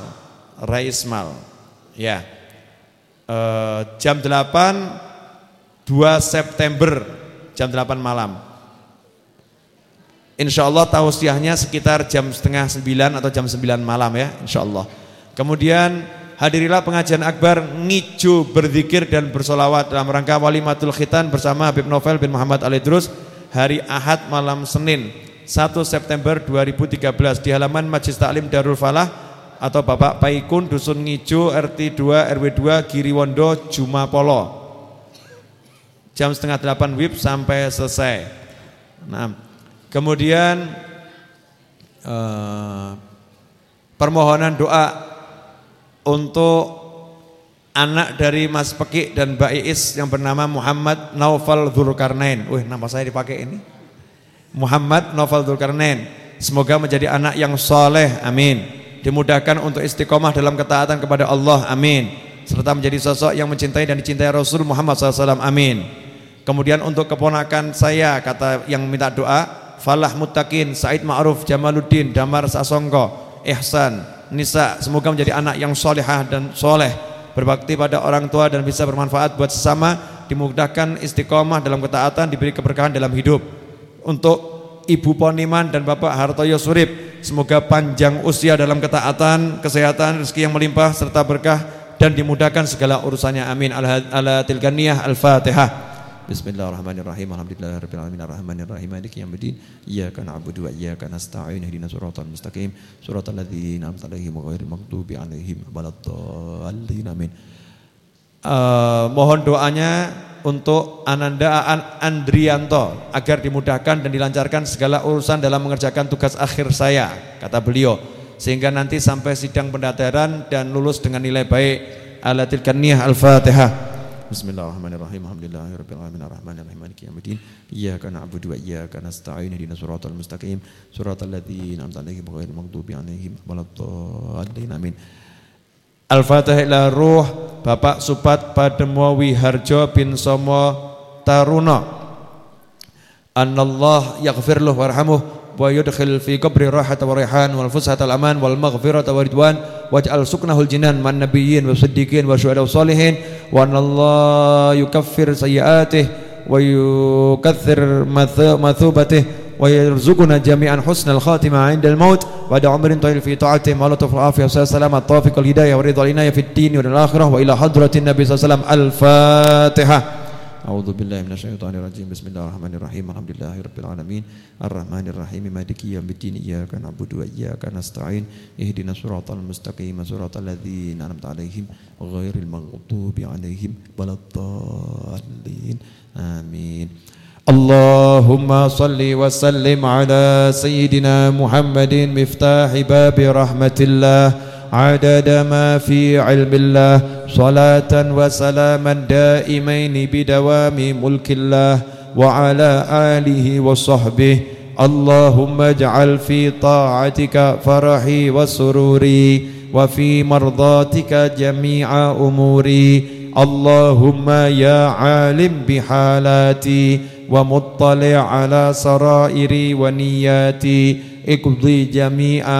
ya. Jam 8 2 September jam 8 malam. Insyaallah tausiahnya sekitar jam setengah 9 atau jam 9 malam ya, insyaallah. Kemudian hadirilah pengajian akbar Ngijo berzikir dan bersolawat dalam rangka Walimatul Khitan bersama Habib Novel bin Muhammad Al-Idrus hari Ahad malam Senin 1 September 2013 di halaman Majlis Taklim Darul Falah atau Bapak Paikun Dusun Ngijo RT 2 RW 2 Giriwondo Jumapolo. Jam setengah 8 WIB sampai selesai. Nah, kemudian permohonan doa untuk anak dari Mas Pekik dan Mbak Iis yang bernama Muhammad Naufal Dzulkarnain. Nama saya dipakai ini. Muhammad Naufal Dzulkarnain. Semoga menjadi anak yang soleh, amin. Dimudahkan untuk istiqomah dalam ketaatan kepada Allah, amin. Serta menjadi sosok yang mencintai dan dicintai Rasul Muhammad SAW, amin. Kemudian untuk keponakan saya, kata yang minta doa, Falah Muttaqin, Said Ma'ruf, Jamaluddin, Damar Sasongko, Ihsan, Nisa, semoga menjadi anak yang solehah dan soleh, berbakti pada orang tua dan bisa bermanfaat buat sesama, dimudahkan istiqomah dalam ketaatan, diberi keberkahan dalam hidup. Untuk Ibu Poniman dan Bapak Hartoyo Surip, semoga panjang usia dalam ketaatan, kesehatan, rezeki yang melimpah serta berkah dan dimudahkan segala urusannya, amin. Ala tilkaniyah Al-Fatihah. Bismillahirrahmanirrahim. Alhamdulillahirabbil alamin arrahmanirrahim maliki yaumiddin. Iyyaka na'budu wa iyyaka nasta'in. Ihdinas siratal mustaqim. Siratal ladzina an'amta 'alaihim ghairil maghdubi 'alaihim waladdallin. Amin. Mohon doanya untuk Ananda Andrianto agar dimudahkan dan dilancarkan segala urusan dalam mengerjakan tugas akhir saya, kata beliau, sehingga nanti sampai sidang pendaftaran dan lulus dengan nilai baik. Ala tilkan niyah Al-Fatihah. Bismillahirrahmanirrahim. Alhamdulillahirabbil alamin arrahmanirrahim maliki yaumiddin. Iyyaka na'budu wa iyyaka nasta'in. Ihdinas siratal mustaqim. Siratal ladzina an'amta 'alaihim ghairil maghdubi 'alaihim waladdallin. Amin. Al-Fatihah ila ruh Bapak Supat Pademo Wiharjo bin Somo Taruno. Annallah yaghfir lahu warhamuh wa yudkhil fi qabri rahata wa rihan wal fushatal aman wal maghfirata wa ridwan waj'al suknahul jinan man nabiyyin wa siddiqin wa syuhada sholihin wa anallahu yukaffir sayyi'atihi wa yukaththir mathubatih wa yarzuquna jami'an husnal khatimah 'indal maut wa da'umrin tawil fi ta'atihi wa la tuful afiyah wa salamat taufiq wal hidayah wa ridha lana fid din wal akhirah wa ila hadratin nabi sallallahu alaihi wasallam. Al-Fatihah. A'udzu billahi minasyaitonir rajim. Bismillahirrahmanirrahim. Alhamdulillahirabbil alamin arrahmanirrahim maliki yaumiddin. Iyyaka na'budu wa iyyaka nasta'in. Ihdinas siratal mustaqim siratal ladzina an'amta 'alaihim ghairil maghdubi 'alaihim waladdallin. Amin. Allahumma salli wa sallim ala Sayyidina Muhammadin miftahi babi rahmatillah adada ma fi ilmillah salatan wa salaman daimaini bidawami mulkillah wa ala alihi wa sahbihi. Allahumma ij'al fi ta'atika farahi wa sururi wa fi mardatika jami'a umuri. Allahumma ya alim bihalati wa muttali' ala sarairi wa niyati iqdi jami'a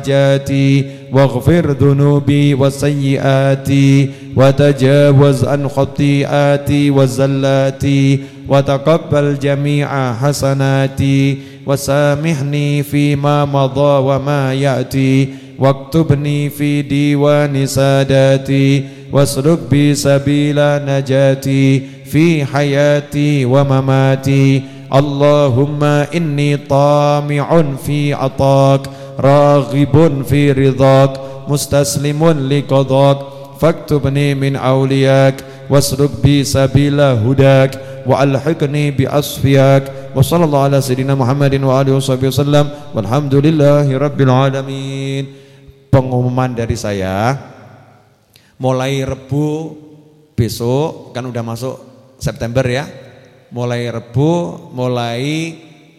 hajati waghfir dhunubi wa sayyiati wa tajawaz an khati'ati wa zallati wa taqabbal jami'a hasanati wa samihni fima madha wa ma ya'ti waktubni fi diwani sadati wasluk bi sabila najati fi hayati wa mamati. Allahumma inni tami'un fi atak raghibun fi ridhak mustaslimun li qadak faktubni min awliyak wasluk bi sabila hudak wa alhiqni bi asfiyak wa sallallahu ala sayyidina Muhammadin wa alihi wasallam walhamdulillahi rabbil alamin. Pengumuman dari saya, mulai Rebu besok, kan udah masuk September ya, mulai Rebu mulai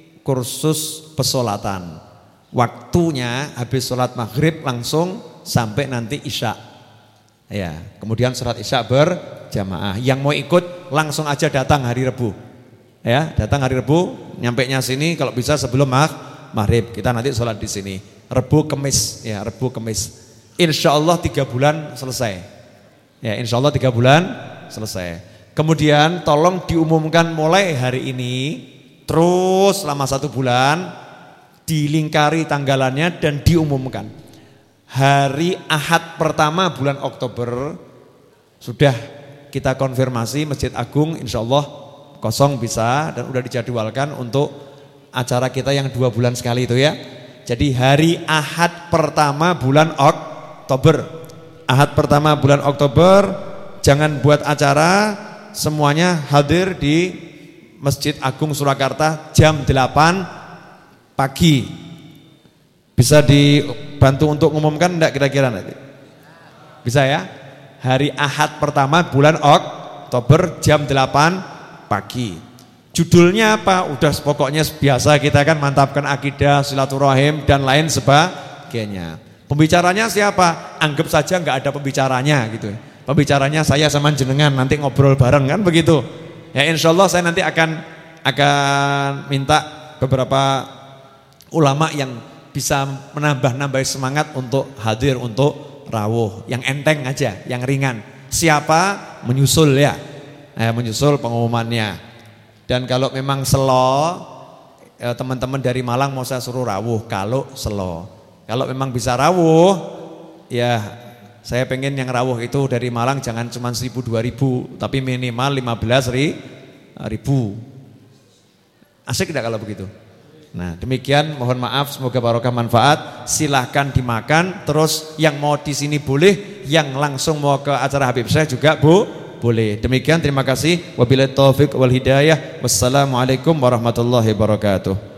kursus pesolatan. Waktunya habis sholat maghrib langsung sampai nanti isya ya. Kemudian sholat isya berjamaah. Yang mau ikut langsung aja datang hari Rebu. Ya, datang hari Rebu, nyampainya sini kalau bisa sebelum maghrib. Kita nanti sholat di sini. Rebu Kemis, ya Rebu Kemis. Insyaallah 3 bulan selesai. Ya, insyaallah 3 bulan selesai. Kemudian tolong diumumkan mulai hari ini terus selama 1 bulan, dilingkari tanggalannya dan diumumkan. Hari Ahad pertama bulan Oktober sudah kita konfirmasi Masjid Agung insyaallah kosong bisa dan udah dijadwalkan untuk acara kita yang 2 bulan sekali itu ya. Jadi hari Ahad pertama bulan Oktober. Ahad pertama bulan Oktober jangan buat acara, semuanya hadir di Masjid Agung Surakarta jam 8 pagi. Bisa dibantu untuk mengumumkan enggak kira-kira nanti? Bisa ya? Hari Ahad pertama bulan Oktober jam 8 pagi. Judulnya apa? Udah pokoknya biasa kita kan mantapkan akidah, silaturahim dan lain sebagainya. Pembicaranya siapa? Anggap saja enggak ada pembicaranya gitu. Pembicaranya saya sama jenengan nanti ngobrol bareng kan begitu. Ya insyaallah saya nanti akan minta beberapa ulama yang bisa menambah semangat untuk hadir untuk rawuh, yang enteng aja, yang ringan. Siapa menyusul ya, menyusul pengumumannya. Dan kalau memang selo, teman-teman dari Malang mau saya suruh rawuh. Kalau selo, kalau memang bisa rawuh, ya saya pengen yang rawuh itu dari Malang jangan cuma 1.000-2.000, tapi minimal 15.000. Asik tidak kalau begitu? Nah demikian, mohon maaf, semoga barokah manfaat. Silahkan dimakan. Terus yang mau di sini boleh, yang langsung mau ke acara Habib saya juga boleh. Demikian, terima kasih. Wabillahi taufiq wal hidayah. Wassalamualaikum warahmatullahi wabarakatuh.